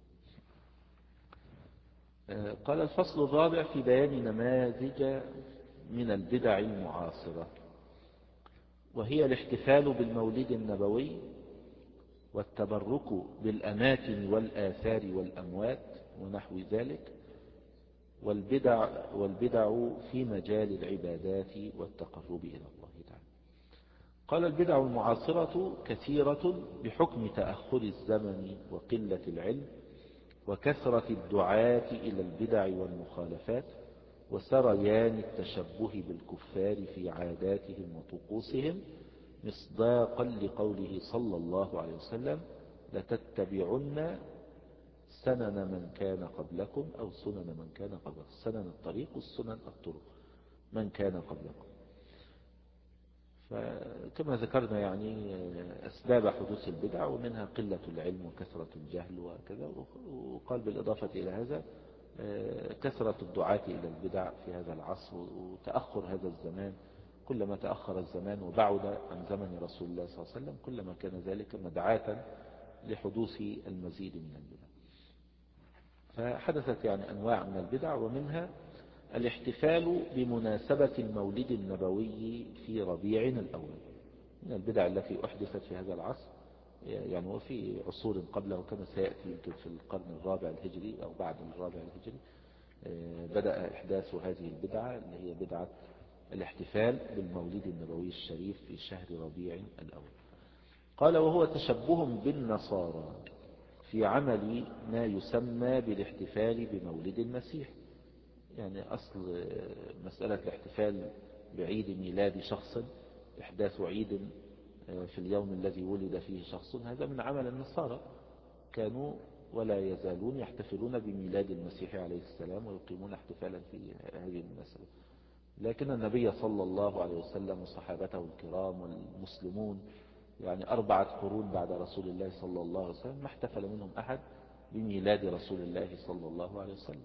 قال الفصل الرابع في بيان نماذج من البدع المعاصرة، وهي الاحتفال بالمولد النبوي والتبرك بالأماكن والآثار والأموات ونحو ذلك، والبدع, والبدع في مجال العبادات والتقرب إلى الله تعالى. قال البدع المعاصرة كثيرة بحكم تأخر الزمن وقلة العلم وكثرة الدعاة إلى البدع والمخالفات وسريان التشبه بالكفار في عاداتهم وطقوسهم، مصداقا لقوله صلى الله عليه وسلم: لتتبعن سنن من كان قبلكم أو سنن من كان قبلكم. سنن الطريق والسنن الطرق من كان قبلكم. فكما ذكرنا يعني أسباب حدوث البدع، ومنها قلة العلم وكثرة الجهل وكذا. وقال بالإضافة إلى هذا كثرة الدعاة إلى البدع في هذا العصر وتأخر هذا الزمان. كلما تأخر الزمان وبعد عن زمن رسول الله صلى الله عليه وسلم كلما كان ذلك مدعاة لحدوث المزيد من البدع. فحدثت يعني أنواع من البدع، ومنها الاحتفال بمناسبة المولد النبوي في ربيع الأول. من البدع التي أحدثت في هذا العصر يعني وفي عصور قبله، كما سيأتي يمكن في القرن الرابع الهجري أو بعد الرابع الهجري بدأ إحداث هذه البدعة، اللي هي بدعة الاحتفال بالمولد النبوي الشريف في شهر ربيع الأول. قال: وهو تشبه بالنصارى في عمل ما يسمى بالاحتفال بمولد المسيح. يعني أصل مسألة الاحتفال بعيد ميلاد شخص، إحداث عيد في اليوم الذي ولد فيه شخص، هذا من عمل النصارى، كانوا ولا يزالون يحتفلون بميلاد المسيح عليه السلام ويقيمون احتفالا في هذه المناسبة. لكن النبي صلى الله عليه وسلم وصحابته الكرام والمسلمون يعني أربعة قرون بعد رسول الله صلى الله عليه وسلم ما احتفل منهم أحد بميلاد رسول الله صلى الله عليه وسلم.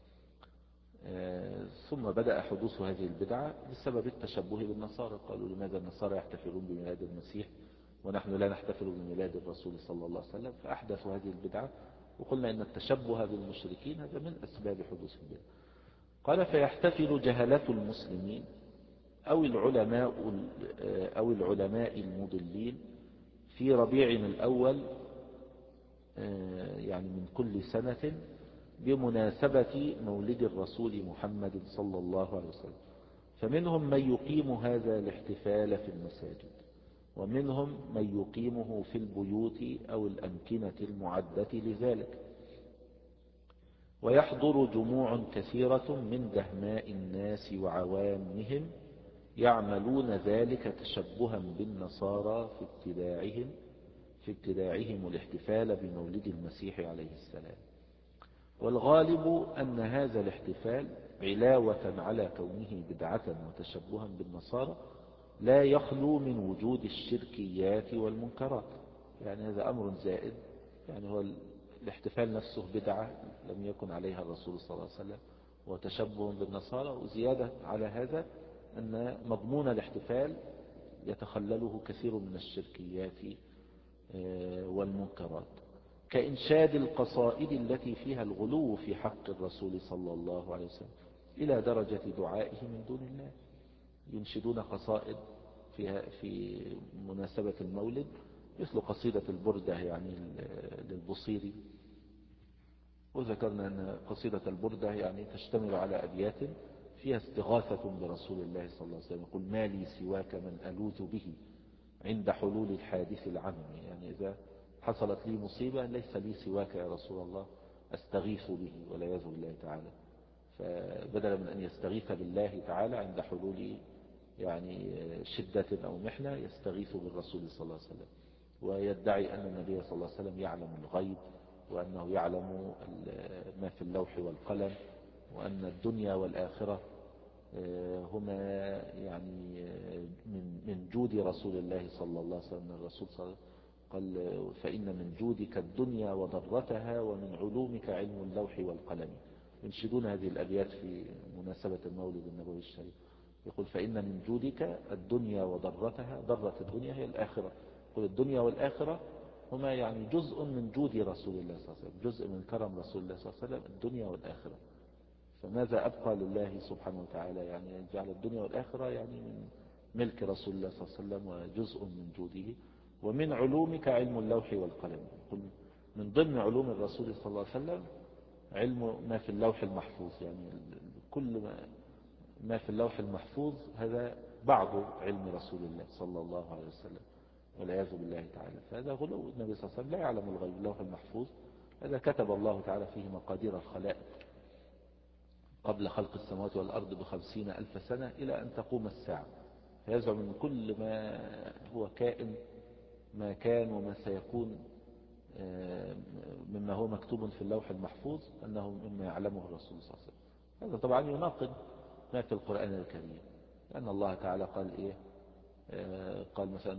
ثم بدأ حدوث هذه البدعة بسبب التشبه بالنصارى. قالوا: لماذا النصارى يحتفلون بميلاد المسيح ونحن لا نحتفل بميلاد الرسول صلى الله عليه وسلم؟ فأحدثوا هذه البدعة، وقلنا إن التشبه بالمشركين هذا من أسباب حدوث البدعة. قال: فيحتفل جهلة المسلمين أو العلماء أو العلماء المضلين في ربيع الأول يعني من كل سنة بمناسبة مولد الرسول محمد صلى الله عليه وسلم. فمنهم من يقيم هذا الاحتفال في المساجد، ومنهم من يقيمه في البيوت أو الأمكنة المعدة لذلك. ويحضر جموع كثيرة من دهماء الناس وعوامهم يعملون ذلك تشبها بالنصارى في ابتداعهم في ابتداعهم الاحتفال بمولد المسيح عليه السلام. والغالب أن هذا الاحتفال علاوة على كونه بدعة وتشبها بالنصارى لا يخلو من وجود الشركيات والمنكرات. يعني هذا أمر زائد، يعني هو الاحتفال نفسه بدعة لم يكن عليها الرسول صلى الله عليه وسلم وتشبه بالنصارى، وزيادة على هذا أن مضمون الاحتفال يتخلله كثير من الشركيات والمنكرات، كإنشاد القصائد التي فيها الغلو في حق الرسول صلى الله عليه وسلم إلى درجة دعائه من دون الله. ينشدون قصائد فيها في مناسبة المولد، مثل قصيدة البردة يعني للبصيري. وذكرنا أن قصيدة البردة يعني تشتمل على أبيات فيها استغاثة برسول الله صلى الله عليه وسلم، يقول ما لي سواك من ألوذ به عند حلول الحادث العمم. يعني إذا حصلت لي مصيبة ليس لي سواك يا رسول الله أستغيث به والعياذ بالله تعالى. فبدلا من أن يستغيث بالله تعالى عند حلول يعني شدة أو محنة يستغيث بالرسول صلى الله عليه وسلم، ويدعي أن النبي صلى الله عليه وسلم يعلم الغيب، وأنه يعلم ما في اللوح والقلم، وأن الدنيا والآخرة هما يعني من من جود رسول الله صلى الله عليه وسلم. الرسول صلى الله عليه وسلم قال فإن من جودك الدنيا وضرتها ومن علومك علم اللوح والقلم. ينشدون هذه الأبيات في مناسبة المولد النبوي الشريف، يقول فإن من جودك الدنيا وضرتها، ضرة الدنيا هي الآخرة، يقول الدنيا والآخرة هما يعني جزء من جود رسول الله صلى الله عليه وسلم، جزء من كرم رسول الله صلى الله عليه وسلم الدنيا والآخرة. فماذا أبقى لله سبحانه وتعالى؟ يعني جعل الدنيا والآخرة يعني من ملك رسول الله صلى الله عليه وسلم وجزء من جوده. ومن علومك علم اللوح والقلم، من ضمن علوم الرسول صلى الله عليه وسلم علم ما في اللوح المحفوظ، يعني كل ما ما في اللوح المحفوظ هذا بعض علم رسول الله صلى الله عليه وسلم والعياذ بالله تعالى. فهذا غلو. النبي صلى الله عليه وسلم لا يعلم الغيب. اللوح المحفوظ هذا كتب الله تعالى فيه مقادير الخلائق قبل خلق السماوات والأرض بخمسين ألف سنة إلى أن تقوم الساعة. فيزعم من كل ما هو كائن ما كان وما سيكون مما هو مكتوب في اللوح المحفوظ أنه مما يعلمه الرسول صلى الله عليه وسلم. هذا طبعا يناقض ما في القرآن الكريم، لأن الله تعالى قال إيه؟ قال مثلا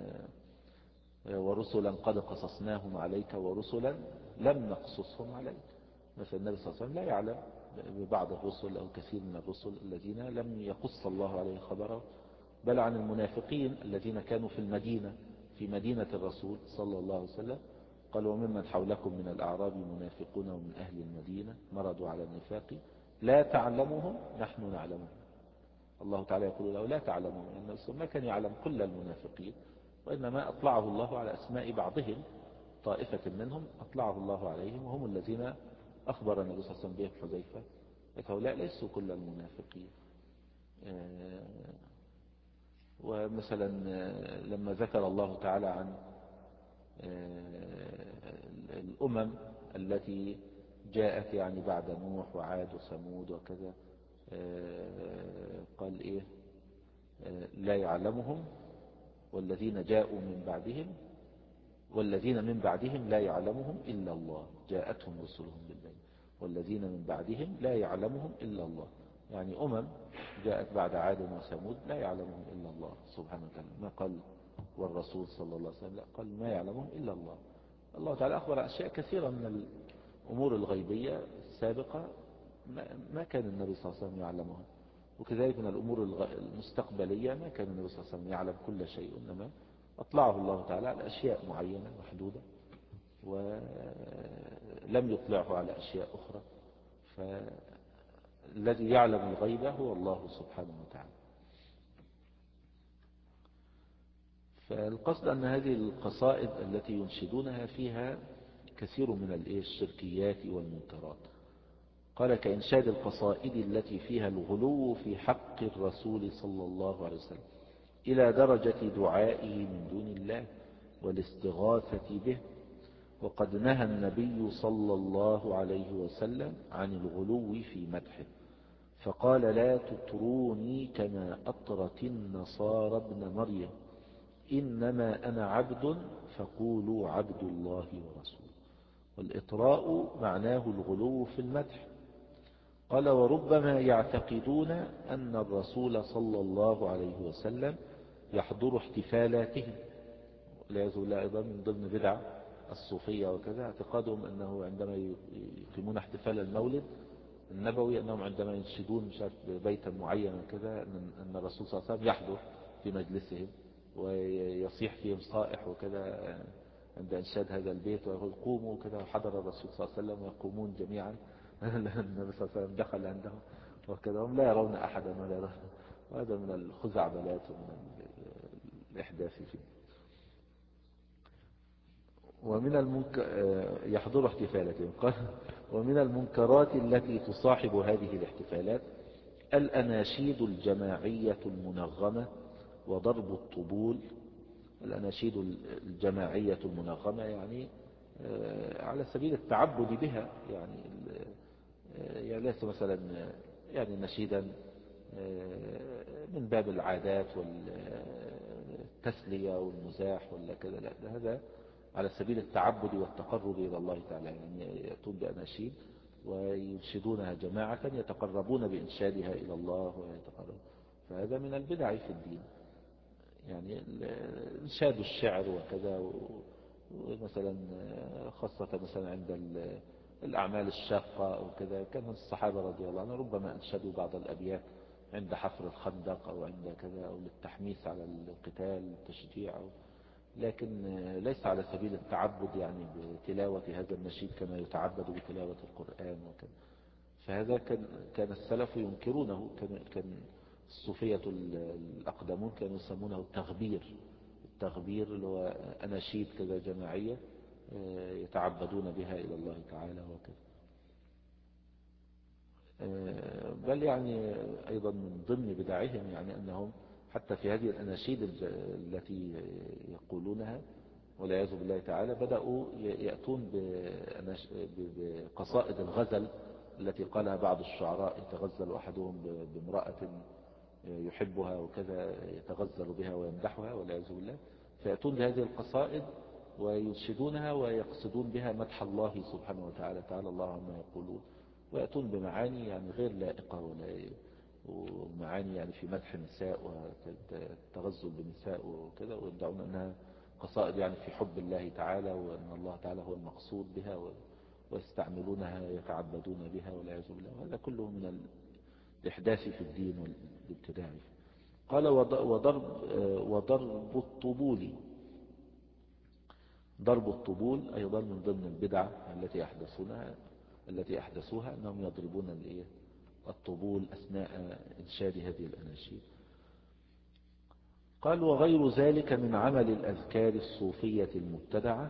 ورسلا قد قصصناهم عليك ورسلا لم نقصصهم عليك. مثلا النبي صلى الله عليه وسلم لا يعلم ببعض الرسل أو كثير من الرسل الذين لم يقص الله عليه خبره، بل عن المنافقين الذين كانوا في المدينة في مدينة الرسول صلى الله عليه وسلم قال وممن حولكم من الأعراب منافقون ومن أهل المدينة مرضوا على النفاق لا تعلمهم نحن نعلمهم. الله تعالى يقول له لا تعلمهم، لأن ما كان يعلم كل المنافقين، وإنما أطلعه الله على أسماء بعضهم، طائفة منهم أطلعه الله عليهم وهم الذين أخبر النبي صلى الله عليه وسلم بهم حذيفة هؤلاء ليسوا كل المنافقين. ومثلا لما ذكر الله تعالى عن الأمم التي جاءت يعني بعد نوح وعاد وثمود وكذا قال إيه لا يعلمهم والذين جاءوا من بعدهم والذين من بعدهم لا يعلمهم إلا الله جاءتهم رسلهم بالبينات والذين من بعدهم لا يعلمهم إلا الله. يعني أمم جاءت بعد عاد وثمود لا يعلمهم إلا الله سبحانه وتعالى. ما قال والرسول صلى الله عليه وسلم لا، قال ما يعلمهم إلا الله. الله تعالى أخبر أشياء كثيرة من الأمور الغيبية السابقة ما كان النبي صلى الله عليه وسلم يعلمها، وكذلك من الأمور المستقبلية ما كان النبي صلى الله عليه وسلم يعلم كل شيء، إنما أطلعه الله تعالى على أشياء معينة محدودة ولم يطلعه على أشياء أخرى. فالذي يعلم الغيب هو الله سبحانه وتعالى. فالقصد أن هذه القصائد التي ينشدونها فيها كثير من الشركيات والمنكرات. قال كإنشاد القصائد التي فيها الغلو في حق الرسول صلى الله عليه وسلم إلى درجة دعائه من دون الله والاستغاثة به. وقد نهى النبي صلى الله عليه وسلم عن الغلو في مدحه فقال لا تطروني كما أطرت النصارى ابن مريم إنما أنا عبد فقولوا عبد الله ورسوله. والإطراء معناه الغلو في المدح. قال وربما يعتقدون أن الرسول صلى الله عليه وسلم يحضر احتفالاتهم، والعياذ بالله أيضا من ضمن بدع الصوفية وكذا اعتقادهم أنه عندما يقيمون احتفال المولد النبوي أنهم عندما ينشدون مش عارف بيتا معينا كذا أن الرسول صلى الله عليه وسلم يحضر في مجلسهم ويصيح فيهم صائح وكذا عند إنشاد هذا البيت ويقول قوموا كذا. وحضر الرسول صلى الله عليه وسلم ويقومون جميعا النبي صلى الله عليه وسلم دخل عندهم وكذا هم لا يرون أحدا ولا يرون. وهذا من الخزعبلات ومن الإحداث فيه. ومن المنك... يحضر احتفالاتهم. قال ومن المنكرات التي تصاحب هذه الاحتفالات الأناشيد الجماعية المنغمة وضرب الطبول. الأناشيد الجماعية المنغمة يعني على سبيل التعبد بها، يعني يعني ليس مثلا يعني نشيدا من باب العادات والتسلية والمزاح ولا كذا، لا، ده هذا على سبيل التعبد والتقرب إلى الله تعالى، يعني يأتون بأناشيد وينشدونها جماعة يتقربون بإنشادها إلى الله ويتقرب، فهذا من البدع في الدين. يعني إنشاد الشعر وكذا، ومثلا خاصة مثلا عند الأعمال الشاقة أو كذا، كان الصحابة رضي الله عنهم ربما أنشدوا بعض الأبيات عند حفر الخندق أو عند كذا، أو للتحميس على القتال والتشجيع، لكن ليس على سبيل التعبد يعني بتلاوة هذا النشيد كما يتعبد بتلاوة القرآن وكذا. فهذا كان كان السلف ينكرونه. كان كان الصوفية الأقدمون كانوا يسمونه التغبير. التغبير اللي هو أناشيد كذا جماعية يتعبدون بها إلى الله تعالى وكذا. بل يعني أيضا من ضمن بدعهم يعني أنهم حتى في هذه الأناشيد التي يقولونها والعياذ بالله تعالى بدأوا يأتون بقصائد الغزل التي قالها بعض الشعراء، يتغزل أحدهم بامرأة يحبها وكذا، يتغزل بها ويمدحها والعياذ بالله، فيأتون بهذه القصائد وينشدونها ويقصدون بها مدح الله سبحانه وتعالى، تعالى الله عما يقولون، ويأتون بمعاني يعني غير لائقة ولا ومعاني يعني في مدح النساء والتغزل بالنساء وكذا، ويدعون أنها قصائد يعني في حب الله تعالى، وأن الله تعالى هو المقصود بها، ويستعملونها يتعبدون بها والعياذ بالله. وهذا كله من الإحداث في الدين والابتداع. قال وضرب, وضرب الطبول. ضرب الطبول أيضا من ضمن البدع التي أحدثونها التي أحدثوها أنهم يضربون الطبول أثناء إنشاد هذه الأناشيد. قال وغير ذلك من عمل الأذكار الصوفية المبتدعة.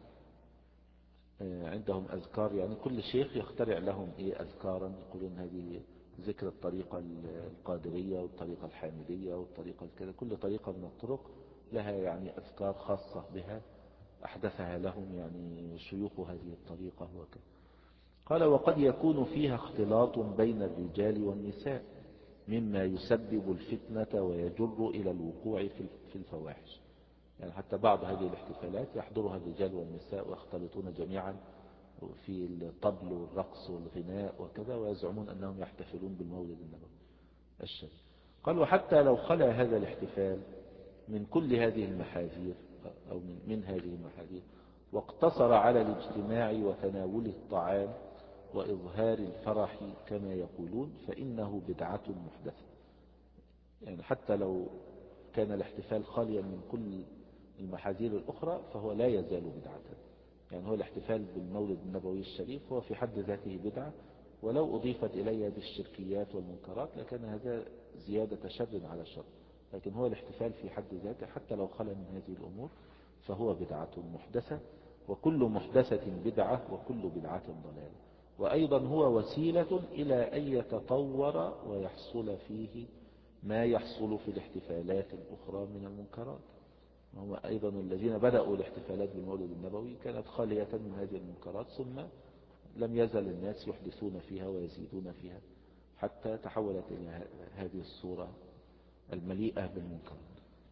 عندهم أذكار، يعني كل شيخ يخترع لهم إيه أذكارا، يقولون هذه ذكر الطريقة القادرية والطريقة الحامدية والطريقة كذا، كل طريقة من الطرق لها يعني أذكار خاصة بها أحدثها لهم يعني شيوخ هذه الطريقة وكذا. قال وقد يكون فيها اختلاط بين الرجال والنساء مما يسبب الفتنة ويجر إلى الوقوع في الفواحش. يعني حتى بعض هذه الاحتفالات يحضرها الرجال والنساء ويختلطون جميعا في الطبل والرقص والغناء وكذا، ويزعمون أنهم يحتفلون بالمولد النبوي الشريف. قال وحتى لو خلا هذا الاحتفال من كل هذه المحاذير أو من, من هذه المحاذير واقتصر على الاجتماع وتناول الطعام وإظهار الفرح كما يقولون فإنه بدعة محدثة. يعني حتى لو كان الاحتفال خاليا من كل المحاذير الأخرى فهو لا يزال بدعة. يعني هو الاحتفال بالمولد النبوي الشريف هو في حد ذاته بدعة، ولو أضيفت إليه هذه الشركيات والمنكرات لكان هذا زيادة شر على شر، لكن هو الاحتفال في حد ذاته حتى لو خلا من هذه الأمور فهو بدعة محدثة، وكل محدثة بدعة وكل بدعة ضلالة. وأيضا هو وسيلة إلى أن يتطور ويحصل فيه ما يحصل في الاحتفالات الأخرى من المنكرات. وهو أيضا الذين بدأوا الاحتفالات بالمولد النبوي كانت خالية من هذه المنكرات، ثم لم يزل الناس يحدثون فيها ويزيدون فيها حتى تحولت إلى هذه الصورة المليئة بالمنكرات.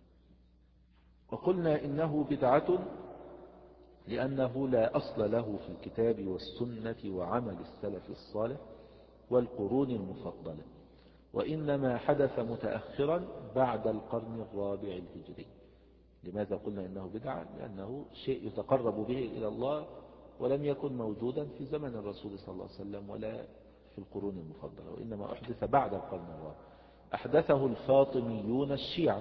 وقلنا إنه بدعة لأنه لا أصل له في الكتاب والسنة وعمل السلف الصالح والقرون المفضلة، وإنما حدث متأخرا بعد القرن الرابع الهجري. لماذا قلنا إنه بدعة؟ لأنه شيء يتقرب به إلى الله ولم يكن موجودا في زمن الرسول صلى الله عليه وسلم ولا في القرون المفضلة، وإنما أحدث بعد القرن الرابع. أحدثه الفاطميون الشيعة.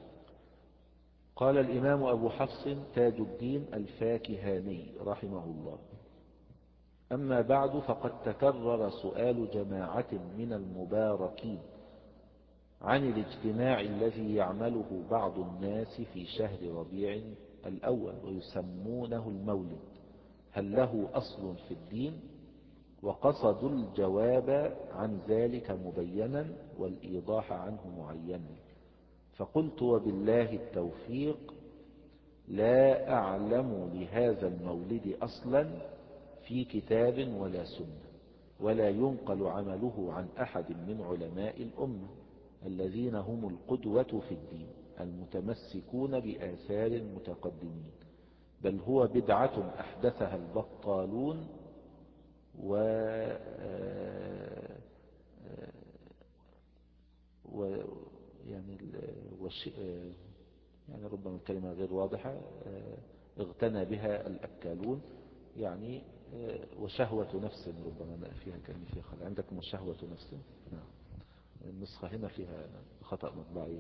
قال الإمام أبو حفص تاج الدين الفاكهاني رحمه الله: أما بعد فقد تكرر سؤال جماعة من المباركين عن الاجتماع الذي يعمله بعض الناس في شهر ربيع الأول ويسمونه المولد، هل له أصل في الدين؟ وقصدوا الجواب عن ذلك مبينا والإيضاح عنه معينا. فقلت وبالله التوفيق لا أعلم لهذا المولد أصلا في كتاب ولا سنة، ولا ينقل عمله عن أحد من علماء الأمة الذين هم القدوة في الدين المتمسكون بآثار المتقدمين، بل هو بدعة أحدثها البطالون و و يعني وش... يعني ربما الكلمة غير واضحة، اغتنى بها الأكالون، يعني وشهوة نفس، ربما فيها كلمة فيها خلق عندكم وشهوة نفس. نعم، النسخة هنا فيها خطأ مطبعي،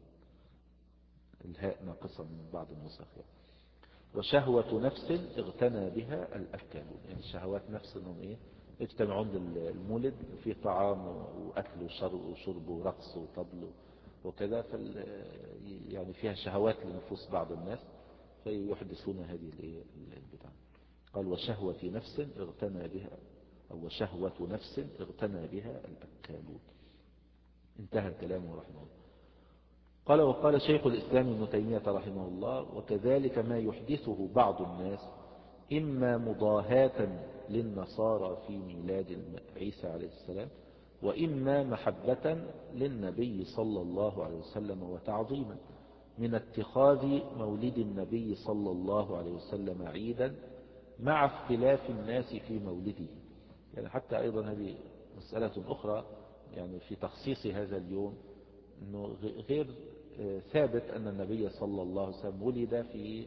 الهاء ناقصة من بعض النسخ يعني. وشهوة نفس اغتنى بها الأكالون، يعني شهوات نفس انهم ايه يجتمعون للمولد في طعام وأكل وشرب وشرب ورقص وطبل وكذا، يعني فيها شهوات لنفوس بعض الناس فيحدثون هذه البدعة. قال وشهوة نفس اغتنى بها، أو شهوة نفس اغتنى بها الأكالون. انتهى كلامه رحمه الله. قال وقال شيخ الإسلام ابن تيمية رحمه الله وكذلك ما يحدثه بعض الناس إما مضاهاة للنصارى في ميلاد عيسى عليه السلام، وإما محبة للنبي صلى الله عليه وسلم وتعظيما، من اتخاذ مولد النبي صلى الله عليه وسلم عيدا مع اختلاف الناس في مولده. يعني حتى أيضا هذه مسألة أخرى يعني في تخصيص هذا اليوم، أنه غير ثابت أن النبي صلى الله عليه وسلم ولد في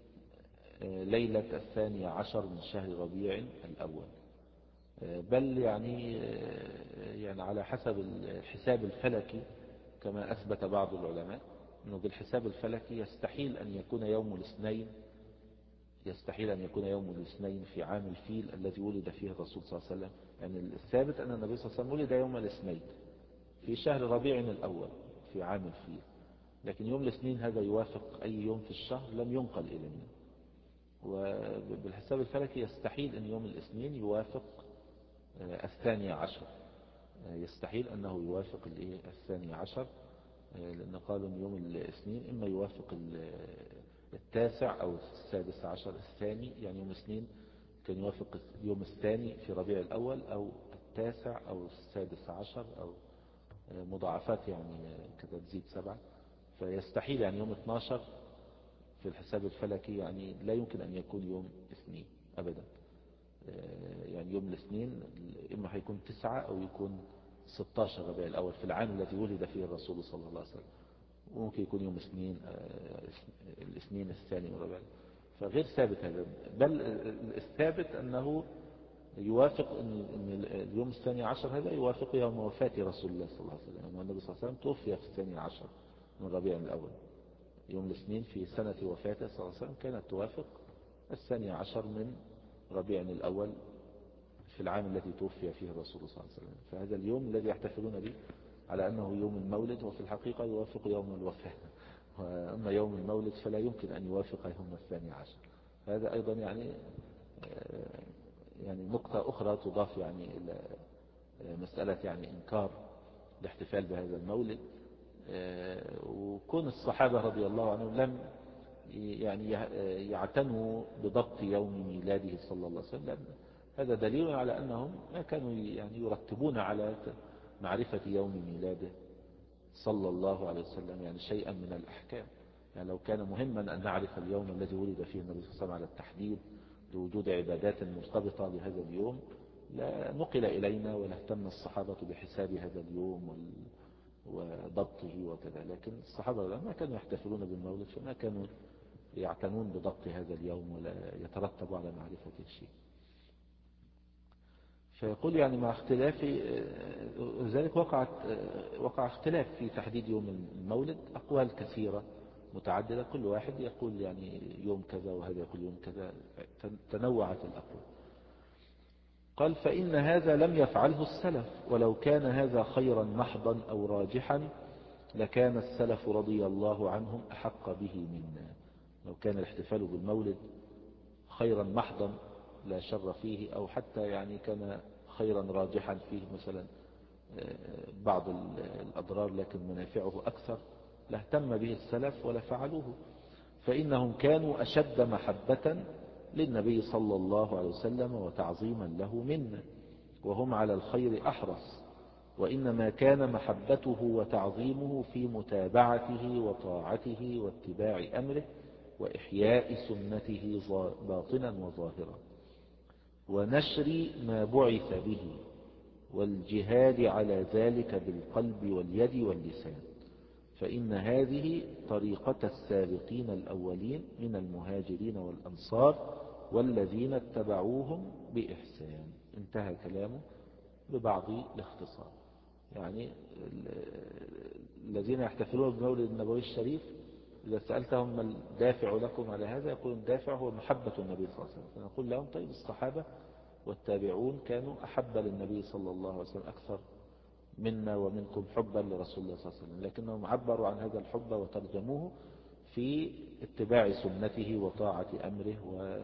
ليلة الثانية عشر من شهر ربيع الأول، بل يعني يعني على حسب الحساب الفلكي كما أثبت بعض العلماء أنه بالحساب الفلكي يستحيل أن يكون يوم الاثنين يستحيل أن يكون يوم الاثنين في عام الفيل الذي ولد فيه الرسول صلى الله عليه وسلم. يعني الثابت أن النبي صلى الله عليه وسلم ولد يوم الاثنين في شهر ربيع الأول في عام الفيل، لكن يوم الاثنين هذا يوافق أي يوم في الشهر لم ينقل إلينا، وبالحساب الفلكي يستحيل أن يوم الاثنين يوافق الثاني عشر، يستحيل أنه يوافق الثاني عشر، لأن قالوا أن يوم الاثنين إما يوافق التاسع أو السادس عشر الثاني، يعني يوم الاثنين كان يوافق يوم الثاني في ربيع الأول أو التاسع أو السادس عشر أو مضاعفات يعني كذا تزيد سبعة، فيستحيل يعني يوم اثناشر في الحساب الفلكي يعني لا يمكن أن يكون يوم اثنين أبدا. يعني يوم الاثنين إما هيكون تسعة أو يكون ستاشر ربيع الأول في العام الذي ولد فيه الرسول صلى الله عليه وسلم، وممكن يكون يوم اثنين الاثنين الثاني من ربيع، فغير ثابت هذا. بل الثابت أنه يوافق أن اليوم الثاني عشر هذا يوافق يوم وفاة رسول الله صلى الله عليه وسلم، والنبي صلى الله عليه وسلم توفي في الثاني عشر من ربيع الأول. يوم الاثنين في سنة وفاته صلى الله عليه وسلم كانت توافق الثاني عشر من ربيع الأول في العام الذي توفي فيه الرسول صلى الله عليه وسلم. فهذا اليوم الذي يحتفلون به على أنه يوم المولد وفي الحقيقة يوافق يوم الوفاة، وأما يوم المولد فلا يمكن أن يوافق يوم الثاني عشر. هذا أيضا يعني يعني نقطة أخرى تضاف يعني إلى مسألة يعني إنكار الاحتفال بهذا المولد، وكون الصحابة رضي الله عنهم لم يعني يعتنوا بضبط يوم ميلاده صلى الله عليه وسلم، هذا دليل على أنهم ما كانوا يعني يرتبون على معرفة يوم ميلاده صلى الله عليه وسلم يعني شيئا من الأحكام. يعني لو كان مهما أن نعرف اليوم الذي ولد فيه النبي صلى الله عليه وسلم على التحديد لوجود عبادات مرتبطة بهذا اليوم لا نقل إلينا ولا اهتم الصحابة بحساب هذا اليوم وضبطه وكذا، لكن الصحابة ما كانوا يحتفلون بالمولد فما كانوا يعتنون بضبط هذا اليوم ولا يترتب على معرفة شيء. فيقول يعني مع اختلاف ذلك وقعت وقع اختلاف في تحديد يوم المولد، أقوال كثيرة متعددة، كل واحد يقول يعني يوم كذا وهذا يقول يوم كذا، تنوعت الأقوال. قال فإن هذا لم يفعله السلف، ولو كان هذا خيرا محضا أو راجحا لكان السلف رضي الله عنهم أحق به منا. لو كان الاحتفال بالمولد خيرا محضا لا شر فيه، أو حتى يعني كان خيرا راجحا فيه مثلا بعض الأضرار لكن منافعه أكثر، لاهتم به السلف ولا فعلوه. فإنهم كانوا أشد محبة للنبي صلى الله عليه وسلم وتعظيما له منا، وهم على الخير أحرص، وإنما كان محبته وتعظيمه في متابعته وطاعته واتباع أمره وإحياء سنته باطنا وظاهرا، ونشر ما بعث به، والجهاد على ذلك بالقلب واليد واللسان، فإن هذه طريقة السابقين الأولين من المهاجرين والأنصار والذين اتبعوهم بإحسان. انتهى كلامه ببعض الاختصار. يعني الذين يحتفلون بمولد النبوي الشريف إذا سألتهم ما الدافع لكم على هذا يقول الدافع هو محبة النبي صلى الله عليه وسلم. فنقول لهم طيب الصحابة والتابعون كانوا أحب للنبي صلى الله عليه وسلم أكثر منا ومنكم حبا لرسول الله صلى الله عليه وسلم، لكنهم عبروا عن هذا الحب وترجموه في اتباع سنته وطاعة أمره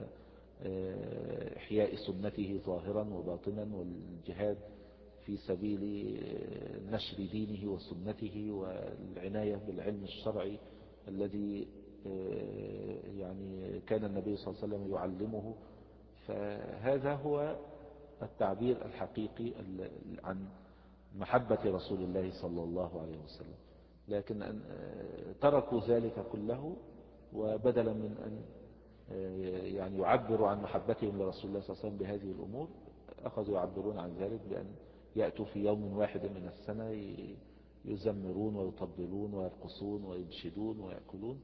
وإحياء سنته ظاهرا وباطنا، والجهاد في سبيل نشر دينه وسنته والعناية بالعلم الشرعي الذي يعني كان النبي صلى الله عليه وسلم يعلمه. فهذا هو التعبير الحقيقي عن محبة رسول الله صلى الله عليه وسلم. لكن أن تركوا ذلك كله، وبدلا من أن يعني يعبروا عن محبتهم لرسول الله صلى الله عليه وسلم بهذه الأمور، أخذوا يعبرون عن ذلك بأن يأتوا في يوم واحد من السنة يزمرون ويطبلون ويرقصون وينشدون ويأكلون،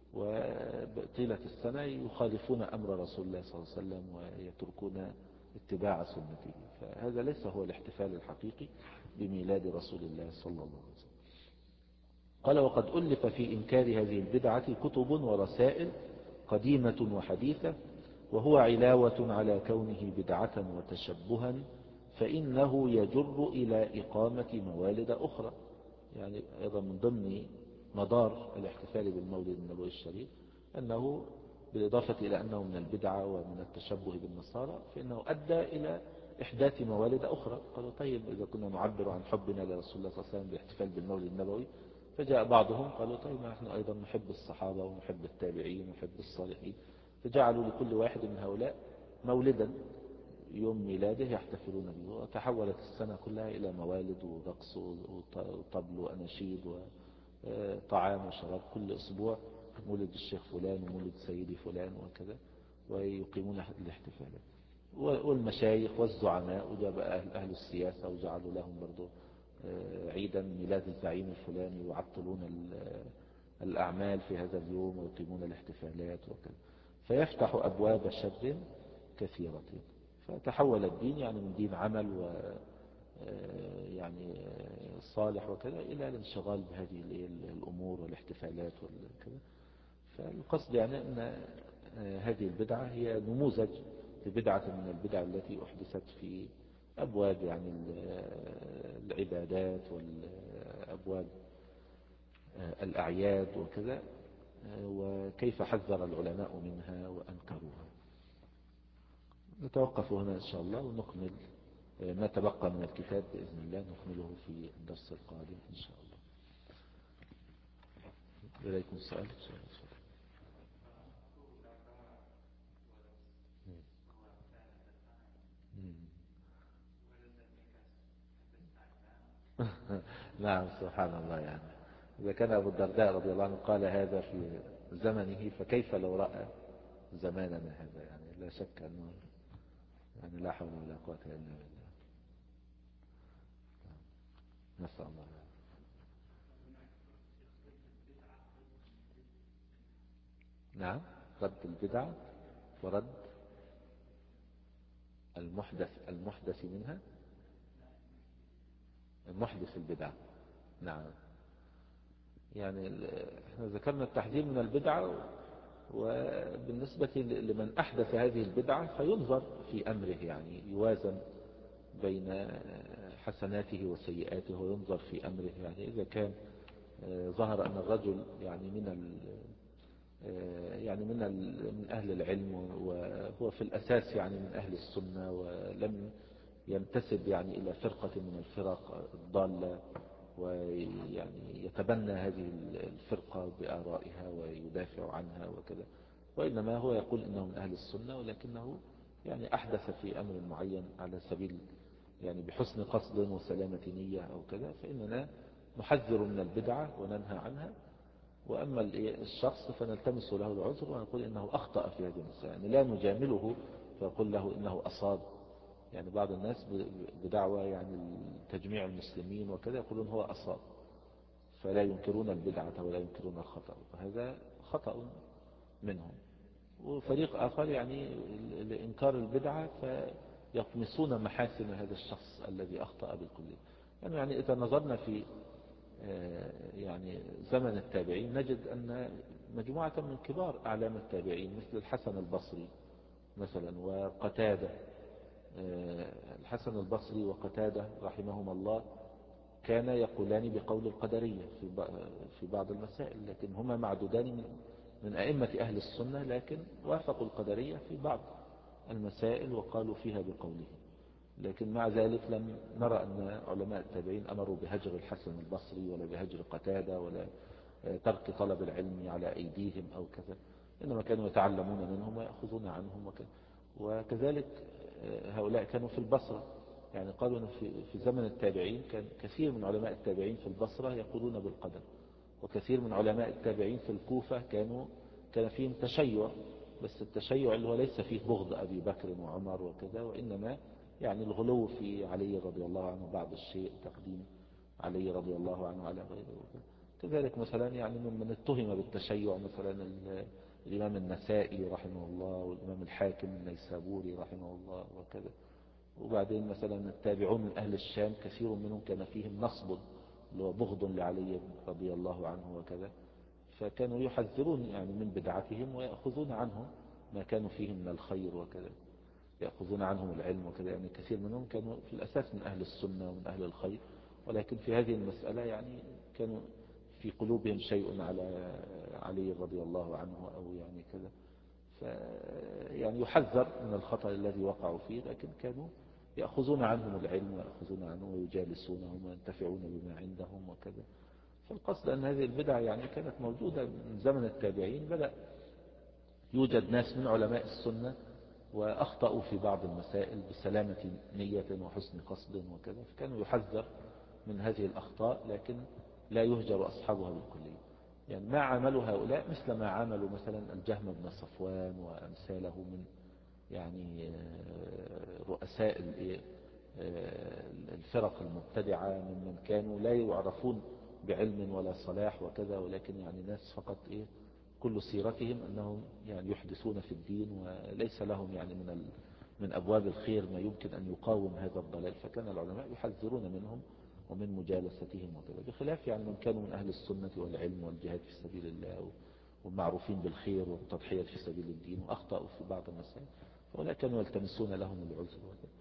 وطيلة السنة يخالفون أمر رسول الله صلى الله عليه وسلم ويتركون اتباع سنته. فهذا ليس هو الاحتفال الحقيقي بميلاد رسول الله صلى الله عليه وسلم. قال وقد ألف في إنكار هذه البدعة كتب ورسائل قديمة وحديثة، وهو علاوة على كونه بدعة وتشبها، فإنه يجر إلى إقامة موالد أخرى. يعني أيضا من ضمن مدار الاحتفال بالمولد النبوي الشريف أنه بالإضافة إلى أنه من البدعة ومن التشبه بالنصارى، فإنه أدى إلى إحداث موالد أخرى. قالوا طيب إذا كنا نعبر عن حبنا لرسول الله صلى الله عليه وسلم بالاحتفال بالمولد النبوي، فجاء بعضهم قالوا طيب نحن أيضا نحب الصحابة ونحب التابعين ونحب الصالحين، فجعلوا لكل واحد من هؤلاء مولدا يوم ميلاده يحتفلون به، وتحولت السنة كلها إلى موالد ورقص وطبل وأناشيد وطعام وشراب. كل أسبوع مولد الشيخ فلان ومولد سيدي فلان وكذا، ويقيمون الاحتفالات. والمشايخ والزعماء وجاب أهل, أهل السياسة وجعلوا لهم برضو عيدا ميلاد الزعيم الفلاني، ويعطلون الأعمال في هذا اليوم ويقيمون الاحتفالات وكذا، فيفتح أبواب شر كثيرة. فتحول الدين يعني من دين عمل و يعني صالح وكذا إلى الانشغال بهذه الأمور والاحتفالات وكذا. فالقصد يعني أن هذه البدعة هي نموذج لبدعة من البدع التي أحدثت في أبواب يعني العبادات والأبواب الأعياد وكذا، وكيف حذر العلماء منها وأنكروها. نتوقف هنا إن شاء الله ونكمل ما تبقى من الكتاب بإذن الله، نكمله في الدرس القادم إن شاء الله. إليكم السؤال. نعم سبحان الله. يعني إذا كان أبو الدرداء رضي الله عنه قال هذا في زمنه، فكيف لو رأى زماننا هذا؟ يعني لا شك أنه يعني لا حول ولا قوة إلا بالله. نسأل الله. نعم، رد البدع ورد المحدث المحدث منها، المحدث البدع. نعم، يعني احنا ذكرنا التحذير من البدعة، وبالنسبة لمن أحدث هذه البدعة فينظر في أمره، يعني يوازن بين حسناته وسيئاته وينظر في أمره. يعني إذا كان ظهر أن الرجل يعني من يعني من من أهل العلم، وهو في الأساس يعني من أهل السنة، ولم ينتسب يعني إلى فرقة من الفرق الضالة ويعني يتبنى هذه الفرقة بآرائها ويدافع عنها وكذا، وإنما هو يقول إنه من أهل السنة، ولكنه يعني أحدث في أمر معين على سبيل يعني بحسن قصد وسلامة نية أو كذا، فإننا نحذر من البدعة وننهى عنها. وأما الشخص فنلتمس له العذر ونقول إنه أخطأ في هذه المسألة، يعني لا نجامله فيقول له إنه أصاب. يعني بعض الناس بدعوى يعني تجميع المسلمين وكذا يقولون هو أصاب، فلا ينكرون البدعة ولا ينكرون الخطأ، وهذا خطأ منهم. وفريق آخر يعني لإنكار البدعة فيطمسون محاسن هذا الشخص الذي أخطأ بالكلية. يعني, يعني إذا نظرنا في يعني زمن التابعين نجد أن مجموعة من كبار أعلام التابعين مثل الحسن البصري مثلا وقتادة، الحسن البصري وقتادة رحمهما الله كان يقولان بقول القدرية في بعض المسائل، لكن هما معدودان من أئمة أهل السنة، لكن وافقوا القدرية في بعض المسائل وقالوا فيها بقوله. لكن مع ذلك لم نرى أن علماء التابعين أمروا بهجر الحسن البصري ولا بهجر قتادة ولا ترك طلب العلم على أيديهم أو كذا، إنما كانوا يتعلمون منهم ويأخذون عنهم وكذا. وكذلك هؤلاء كانوا في البصرة، يعني قالوا أن في زمن التابعين كان كثير من علماء التابعين في البصرة يقولون بالقدر، وكثير من علماء التابعين في الكوفة كانوا كان فيهم تشيع، بس التشيع اللي هو ليس فيه بغض أبي بكر وعمر وكذا، وإنما يعني الغلو في علي رضي الله عنه بعض الشيء، تقديم علي رضي الله عنه على غيره. كذلك مثلا يعني ممن اتهم بالتشيع مثلا الإمام النسائي رحمه الله، والإمام الحاكم النيسابوري رحمه الله وكذا. وبعدين مثلا التابعون من أهل الشام كثير منهم كان فيهم نصب اللي هو بغض لعلي رضي الله عنه وكذا، فكانوا يحذرون يعني من بدعتهم ويأخذون عنهم ما كانوا فيه من الخير وكذا، يأخذون عنهم العلم وكذا. يعني كثير منهم كانوا في الأساس من أهل السنة ومن أهل الخير، ولكن في هذه المسألة يعني كانوا في قلوبهم شيء على علي رضي الله عنه أو يعني كذا، يعني يحذر من الخطأ الذي وقعوا فيه، لكن كانوا يأخذون عنهم العلم ويأخذون عنهم ويجالسونهم وينتفعون بما عندهم وكذا. فالقصد أن هذه البدع يعني كانت موجودة من زمن التابعين، بدأ يوجد ناس من علماء السنة وأخطأوا في بعض المسائل بسلامة نية وحسن قصد وكذا، فكانوا يحذر من هذه الأخطاء، لكن لا يهجر أصحابها بالكلية. يعني ما عملوا هؤلاء مثل ما عملوا مثلا الجهم بن صفوان وأمثاله من يعني رؤساء الفرق المبتدعة، ممن كانوا لا يعرفون بعلم ولا صلاح وكذا، ولكن يعني ناس فقط إيه كل سيرتهم أنهم يعني يحدثون في الدين، وليس لهم يعني من من أبواب الخير ما يمكن أن يقاوم هذا الضلال، فكان العلماء يحذرون منهم ومن مجالستهم وكذا، بخلاف يعني من كانوا من أهل السنة والعلم والجهاد في سبيل الله ومعروفين بالخير والتضحية في سبيل الدين وأخطأوا في بعض المسائل، فهؤلاء كانوا يلتمسون لهم العذر وكذا.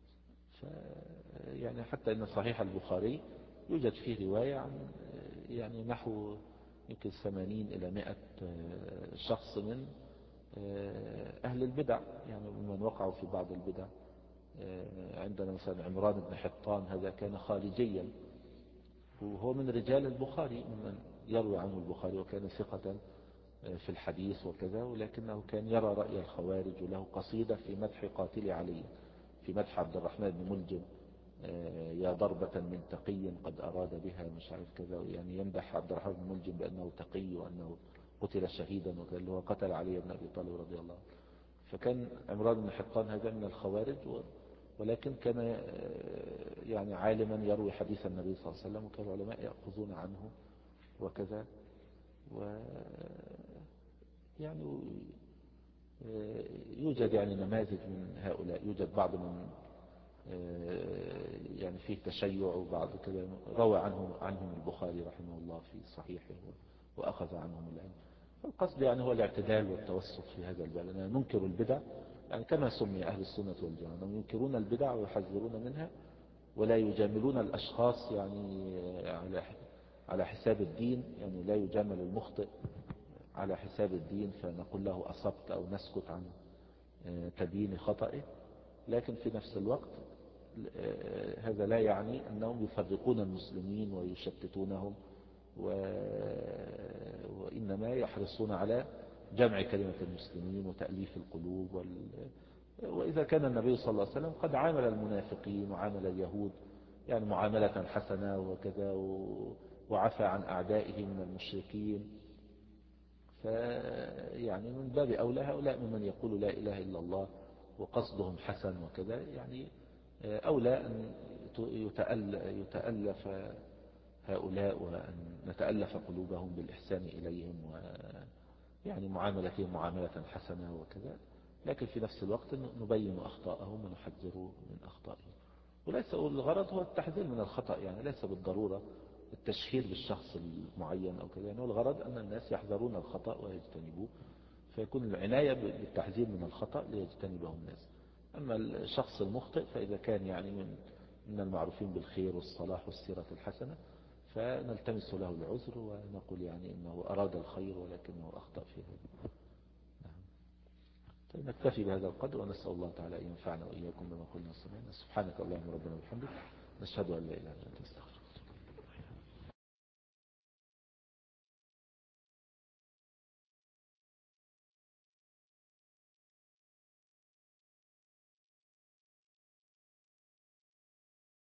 يعني حتى إن صحيح البخاري يوجد فيه رواية عن يعني نحو يمكن ثمانين إلى مئة شخص من أهل البدع، يعني من وقعوا في بعض البدع. عندنا مثلا عمران بن حطان، هذا كان خارجيا وهو من رجال البخاري ممن يروي عنه البخاري، وكان ثقة في الحديث وكذا، ولكنه كان يرى رأي الخوارج، وله قصيدة في مدح قاتل علي، في مدح عبد الرحمن بن ملجم، يا ضربة من تقي قد أراد بها مش عارف كذا، يعني يمدح عبد الرحمن بن ملجم بأنه تقي وأنه قتل شهيدا وكذا، اللي هو قتل علي بن أبي طالب رضي الله عنه. فكان عمران بن حطان هذا من الخوارج، ولكن كان يعني عالما يروي حديث النبي صلى الله عليه وسلم، وكان العلماء يأخذون عنه وكذا. و يعني يوجد يعني نماذج من هؤلاء، يوجد بعض من يعني فيه تشيع، وبعض كذا روى عنهم عنهم البخاري رحمه الله في صحيحه وأخذ عنهم العلم. القصد يعني هو الاعتدال والتوسط في هذا الباب، أننا ننكر البدع يعني كما سمي أهل السنة والجماعة، ينكرون البدع ويحذرون منها، ولا يجاملون الأشخاص يعني على على حساب الدين، يعني لا يجامل المخطئ على حساب الدين فنقول له أصبت أو نسكت عن تبيين خطئه. لكن في نفس الوقت هذا لا يعني أنهم يفرقون المسلمين ويشتتونهم، وإنما يحرصون على جمع كلمة المسلمين وتأليف القلوب وال... وإذا كان النبي صلى الله عليه وسلم قد عامل المنافقين وعامل اليهود يعني معاملة حسنة وكذا، وعفى عن أعدائه من المشركين، فيعني من باب أولى هؤلاء ممن يقول لا إله إلا الله وقصدهم حسن وكذا، يعني أولى أن يتألف هؤلاء وأن نتألف قلوبهم بالإحسان إليهم ويعني معاملتهم معاملة حسنة وكذا، لكن في نفس الوقت نبين أخطاءهم ونحذر من أخطائهم. وليس الغرض هو التحذير من الخطأ، يعني ليس بالضرورة التشهير بالشخص المعين أو كذا، يعني الغرض أن الناس يحذرون الخطأ ويجتنبوه، فيكون العناية بالتحذير من الخطأ ليجتنبه الناس. أما الشخص المخطئ فإذا كان يعني من من المعروفين بالخير والصلاح والسيرة الحسنة فنلتمس له العذر ونقول يعني إنه أراد الخير ولكنه أخطأ في هذا. نعم. طيب نكتفي بهذا القدر، ونسأل الله تعالى أن ينفعنا وإياكم بما قلنا سمعنا. سبحانك اللهم ربنا وبحمدك، نشهد أن لا إله إلا أنت، نستغفرك.